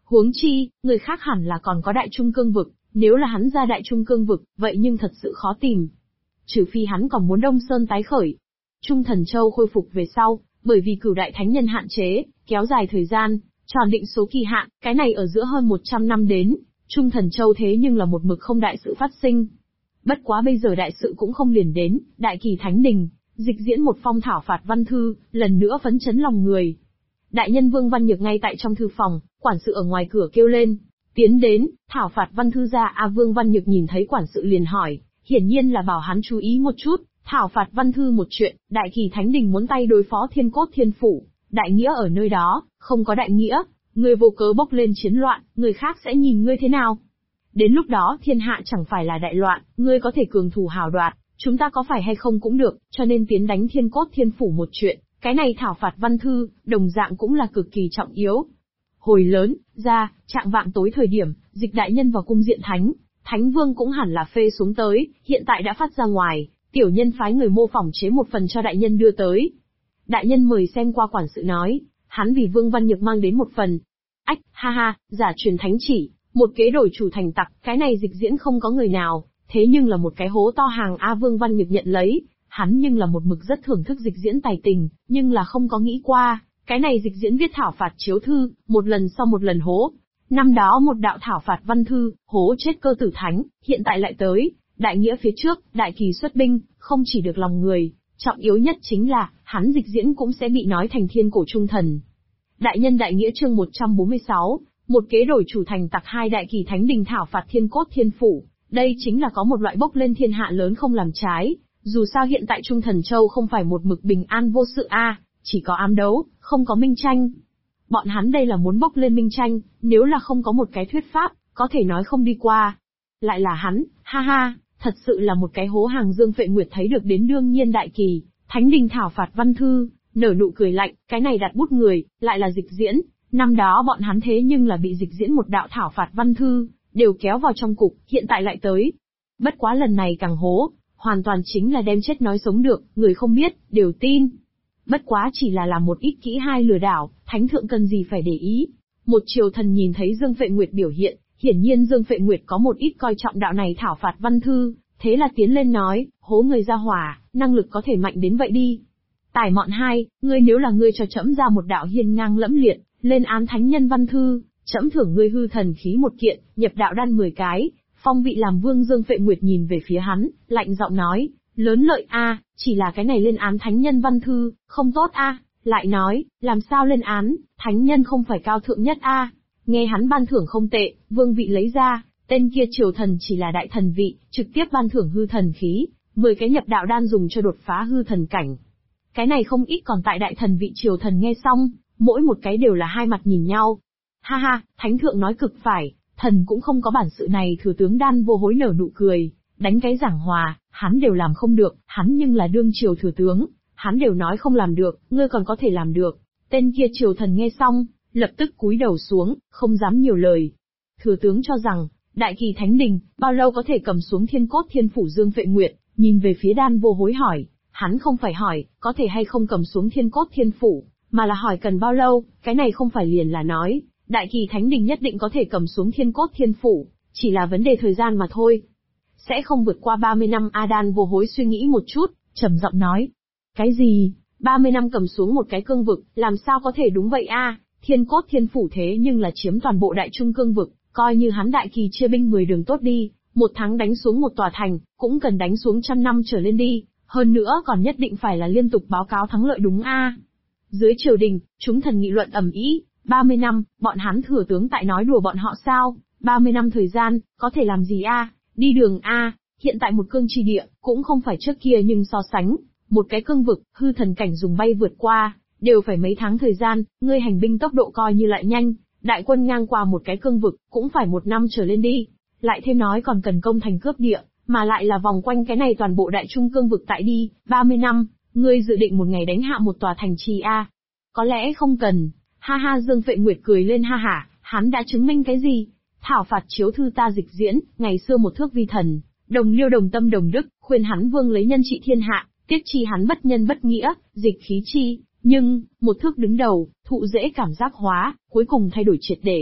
Huống chi, người khác hẳn là còn có Đại Trung Cương vực, nếu là hắn ra Đại Trung Cương vực, vậy nhưng thật sự khó tìm. Trừ phi hắn còn muốn Đông Sơn tái khởi. Trung Thần Châu khôi phục về sau, bởi vì Cửu Đại Thánh Nhân hạn chế, kéo dài thời gian, tròn định số kỳ hạn, cái này ở giữa hơn 100 năm đến, Trung Thần Châu thế nhưng là một mực không đại sự phát sinh. Bất quá bây giờ đại sự cũng không liền đến, Đại Kỳ Thánh Đình, dịch diễn một phong thảo phạt văn thư, lần nữa phấn chấn lòng người. Đại nhân Vương Văn Nhược ngay tại trong thư phòng, quản sự ở ngoài cửa kêu lên, tiến đến, thảo phạt văn thư ra. Vương Văn Nhược nhìn thấy quản sự liền hỏi, hiển nhiên là bảo hắn chú ý một chút, thảo phạt văn thư một chuyện, Đại Kỳ Thánh Đình muốn tay đối phó Thiên Cốt Thiên Phủ, đại nghĩa ở nơi đó, không có đại nghĩa, người vô cớ bốc lên chiến loạn, người khác sẽ nhìn ngươi thế nào? Đến lúc đó thiên hạ chẳng phải là đại loạn, ngươi có thể cường thủ hào đoạt, chúng ta có phải hay không cũng được, cho nên tiến đánh Thiên Cốt Thiên Phủ một chuyện, cái này thảo phạt văn thư, đồng dạng cũng là cực kỳ trọng yếu. Hồi lớn, ra, trạng vạng tối thời điểm, Dịch đại nhân vào cung diện thánh, Thánh Vương cũng hẳn là phê xuống tới, hiện tại đã phát ra ngoài, tiểu nhân phái người mô phỏng chế một phần cho đại nhân đưa tới. Đại nhân mời xem qua. Quản sự nói, hắn vì Vương Văn Nhược mang đến một phần. Ách, ha ha, giả truyền thánh chỉ, một kế đổi chủ thành tặc, cái này dịch diễn không có người nào, thế nhưng là một cái hố to hàng. Vương Văn Nhược nhận lấy, hắn nhưng là một mực rất thưởng thức dịch diễn tài tình, nhưng là không có nghĩ qua, cái này dịch diễn viết thảo phạt chiếu thư, một lần sau một lần hố. Năm đó một đạo thảo phạt văn thư, hố chết Cơ Tử Thánh, hiện tại lại tới, đại nghĩa phía trước, Đại Kỳ xuất binh, không chỉ được lòng người, trọng yếu nhất chính là, hắn dịch diễn cũng sẽ bị nói thành thiên cổ trung thần. Đại nhân đại nghĩa chương 146, một kế đổi chủ thành tặc. Hai Đại Kỳ Thánh Đình thảo phạt Thiên Cốt Thiên Phủ, đây chính là có một loại bốc lên thiên hạ lớn không làm trái, dù sao hiện tại Trung Thần Châu không phải một mực bình an vô sự chỉ có ám đấu, không có minh tranh. Bọn hắn đây là muốn bốc lên minh tranh, nếu là không có một cái thuyết pháp, có thể nói không đi qua. Lại là hắn, ha ha, thật sự là một cái hố hàng. Dương Phệ Nguyệt thấy được đến đương nhiên Đại Kỳ Thánh Đình thảo phạt văn thư, nở nụ cười lạnh, cái này đặt bút người, lại là dịch diễn, năm đó bọn hắn thế nhưng là bị dịch diễn một đạo thảo phạt văn thư, đều kéo vào trong cục, hiện tại lại tới. Bất quá lần này càng hố, hoàn toàn chính là đem chết nói sống được, người không biết, đều tin. Bất quá chỉ là làm một ít kỹ hai lừa đảo, thánh thượng cần gì phải để ý. Một triều thần nhìn thấy Dương Phệ Nguyệt biểu hiện, hiển nhiên Dương Phệ Nguyệt có một ít coi trọng đạo này thảo phạt văn thư, thế là tiến lên nói, hố người ra hỏa, năng lực có thể mạnh đến vậy đi. Tài mọn hai, ngươi nếu là ngươi cho trẫm ra một đạo hiên ngang lẫm liệt, lên án thánh nhân văn thư, trẫm thưởng ngươi hư thần khí một kiện, nhập đạo đan 10 cái, phong vị làm vương. Dương Phệ Nguyệt nhìn về phía hắn, lạnh giọng nói, lớn lợi chỉ là cái này lên án thánh nhân văn thư, không tốt lại nói, làm sao lên án, thánh nhân không phải cao thượng nhất Nghe hắn ban thưởng không tệ, vương vị lấy ra, tên kia triều thần chỉ là đại thần vị, trực tiếp ban thưởng hư thần khí, 10 cái nhập đạo đan dùng cho đột phá hư thần cảnh. Cái này không ít. Còn tại đại thần vị triều thần nghe xong, mỗi một cái đều là hai mặt nhìn nhau. Ha ha, thánh thượng nói cực phải, thần cũng không có bản sự này. Thừa tướng Đan Vô Hối nở nụ cười, đánh cái giảng hòa, hắn đều làm không được, hắn nhưng là đương triều thừa tướng, hắn đều nói không làm được, ngươi còn có thể làm được. Tên kia triều thần nghe xong, lập tức cúi đầu xuống, không dám nhiều lời. Thừa tướng cho rằng, Đại Kỳ Thánh Đình, bao lâu có thể cầm xuống Thiên Cốt Thiên Phủ? Dương Phệ Nguyệt, nhìn về phía Đan Vô Hối hỏi, hắn không phải hỏi, có thể hay không cầm xuống Thiên Cốt Thiên Phủ, mà là hỏi cần bao lâu, cái này không phải liền là nói, Đại Kỳ Thánh Đình nhất định có thể cầm xuống Thiên Cốt Thiên Phủ, chỉ là vấn đề thời gian mà thôi. Sẽ không vượt qua 30 năm. Đan Vô Hối suy nghĩ một chút, trầm giọng nói. Cái gì? 30 năm cầm xuống một cái cương vực, làm sao có thể đúng vậy Thiên Cốt Thiên Phủ thế nhưng là chiếm toàn bộ Đại Trung cương vực, coi như hắn Đại Kỳ chia binh 10 đường tốt đi, một tháng đánh xuống một tòa thành, cũng cần đánh xuống 100 năm trở lên đi, hơn nữa còn nhất định phải là liên tục báo cáo thắng lợi đúng Dưới triều đình, chúng thần nghị luận ầm ĩ, 30 năm, bọn hắn thừa tướng tại nói đùa bọn họ sao? 30 năm thời gian, có thể làm gì Đi đường hiện tại một cương chi địa, cũng không phải trước kia nhưng so sánh, một cái cương vực, hư thần cảnh dùng bay vượt qua, đều phải mấy tháng thời gian, ngươi hành binh tốc độ coi như lại nhanh, đại quân ngang qua một cái cương vực, cũng phải 1 năm trở lên đi. Lại thêm nói còn cần công thành cướp địa, mà lại là vòng quanh cái này toàn bộ Đại Trung cương vực tại đi, 30 năm, ngươi dự định một ngày đánh hạ một tòa thành trì Có lẽ không cần. Ha ha, Dương Phệ Nguyệt cười lên ha hả, hắn đã chứng minh cái gì? Thảo phạt chiếu thư ta dịch diễn, ngày xưa một thước vi thần, đồng liêu đồng tâm đồng đức, khuyên hắn vương lấy nhân trị thiên hạ, tiếc chi hắn bất nhân bất nghĩa, dịch khí chi, nhưng, một thước đứng đầu, thụ dễ cảm giác hóa, cuối cùng thay đổi triệt để,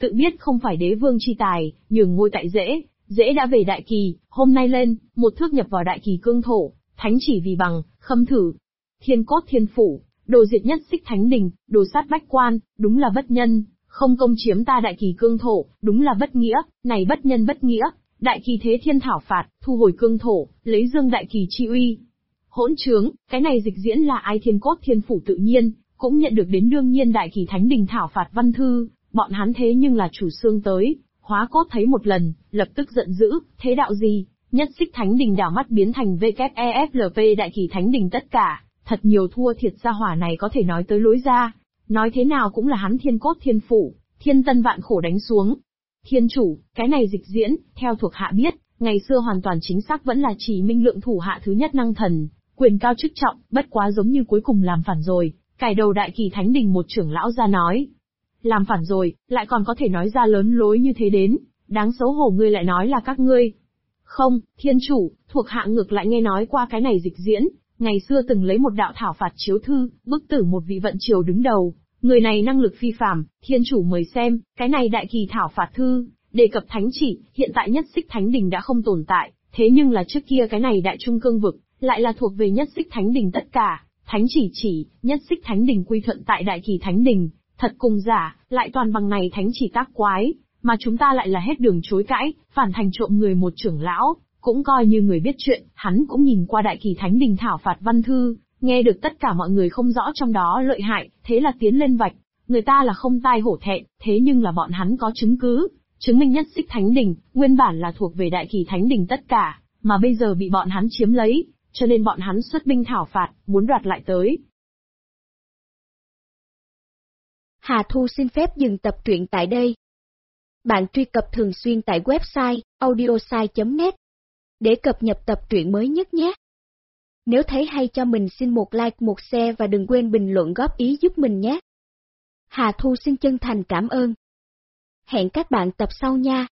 tự biết không phải đế vương chi tài, nhường ngôi tại dễ, dễ đã về đại kỳ, hôm nay lên, một thước nhập vào đại kỳ cương thổ, thánh chỉ vì bằng, khâm thử. Thiên cốt thiên phủ, đồ diệt nhất xích thánh đình, đồ sát bách quan, đúng là bất nhân, không công chiếm ta đại kỳ cương thổ, đúng là bất nghĩa, này bất nhân bất nghĩa, đại kỳ thế thiên thảo phạt, thu hồi cương thổ, lấy dương đại kỳ chi uy. Hỗn trướng, cái này dịch diễn là ai? Thiên cốt thiên phủ tự nhiên, cũng nhận được đến đương nhiên đại kỳ thánh đình thảo phạt văn thư, bọn hắn thế nhưng là chủ xương tới, hóa cốt thấy một lần, lập tức giận dữ, thế đạo gì, nhất xích thánh đình đảo mắt biến thành WEFLP đại kỳ thánh đình tất cả, thật nhiều thua thiệt gia hỏa này có thể nói tới lối ra, nói thế nào cũng là hắn thiên cốt thiên phủ, thiên tân vạn khổ đánh xuống. Thiên chủ, cái này dịch diễn, theo thuộc hạ biết, ngày xưa hoàn toàn chính xác vẫn là Chỉ Minh Lượng thủ hạ thứ nhất năng thần, quyền cao chức trọng, bất quá giống như cuối cùng làm phản rồi, cải đầu đại kỳ thánh đình một trưởng lão ra nói. Làm phản rồi, lại còn có thể nói ra lớn lối như thế đến, đáng xấu hổ ngươi lại nói là các ngươi. Không, thiên chủ, thuộc hạ ngược lại nghe nói qua cái này dịch diễn, ngày xưa từng lấy một đạo thảo phạt chiếu thư, bức tử một vị vận triều đứng đầu, người này năng lực phi phàm, thiên chủ mời xem, cái này đại kỳ thảo phạt thư, đề cập thánh chỉ, hiện tại nhất xích thánh đình đã không tồn tại, thế nhưng là trước kia cái này đại trung cương vực, lại là thuộc về nhất xích thánh đình tất cả, thánh chỉ, nhất xích thánh đình quy thuận tại đại kỳ thánh đình, thật cùng giả, lại toàn bằng này thánh chỉ tác quái, mà chúng ta lại là hết đường chối cãi, phản thành trộm người một trưởng lão, cũng coi như người biết chuyện, hắn cũng nhìn qua đại kỳ thánh đình thảo phạt văn thư, nghe được tất cả mọi người không rõ trong đó lợi hại, thế là tiến lên vạch, người ta là không tai hổ thẹn, thế nhưng là bọn hắn có chứng cứ, chứng minh nhất xích thánh đình, nguyên bản là thuộc về đại kỳ thánh đình tất cả, mà bây giờ bị bọn hắn chiếm lấy, cho nên bọn hắn xuất binh thảo phạt, muốn đoạt lại tới. Hà Thu xin phép dừng tập truyện tại đây. Bạn truy cập thường xuyên tại website audiosai.net để cập nhật tập truyện mới nhất nhé. Nếu thấy hay cho mình xin một like, một share và đừng quên bình luận góp ý giúp mình nhé. Hà Thu xin chân thành cảm ơn. Hẹn các bạn tập sau nha.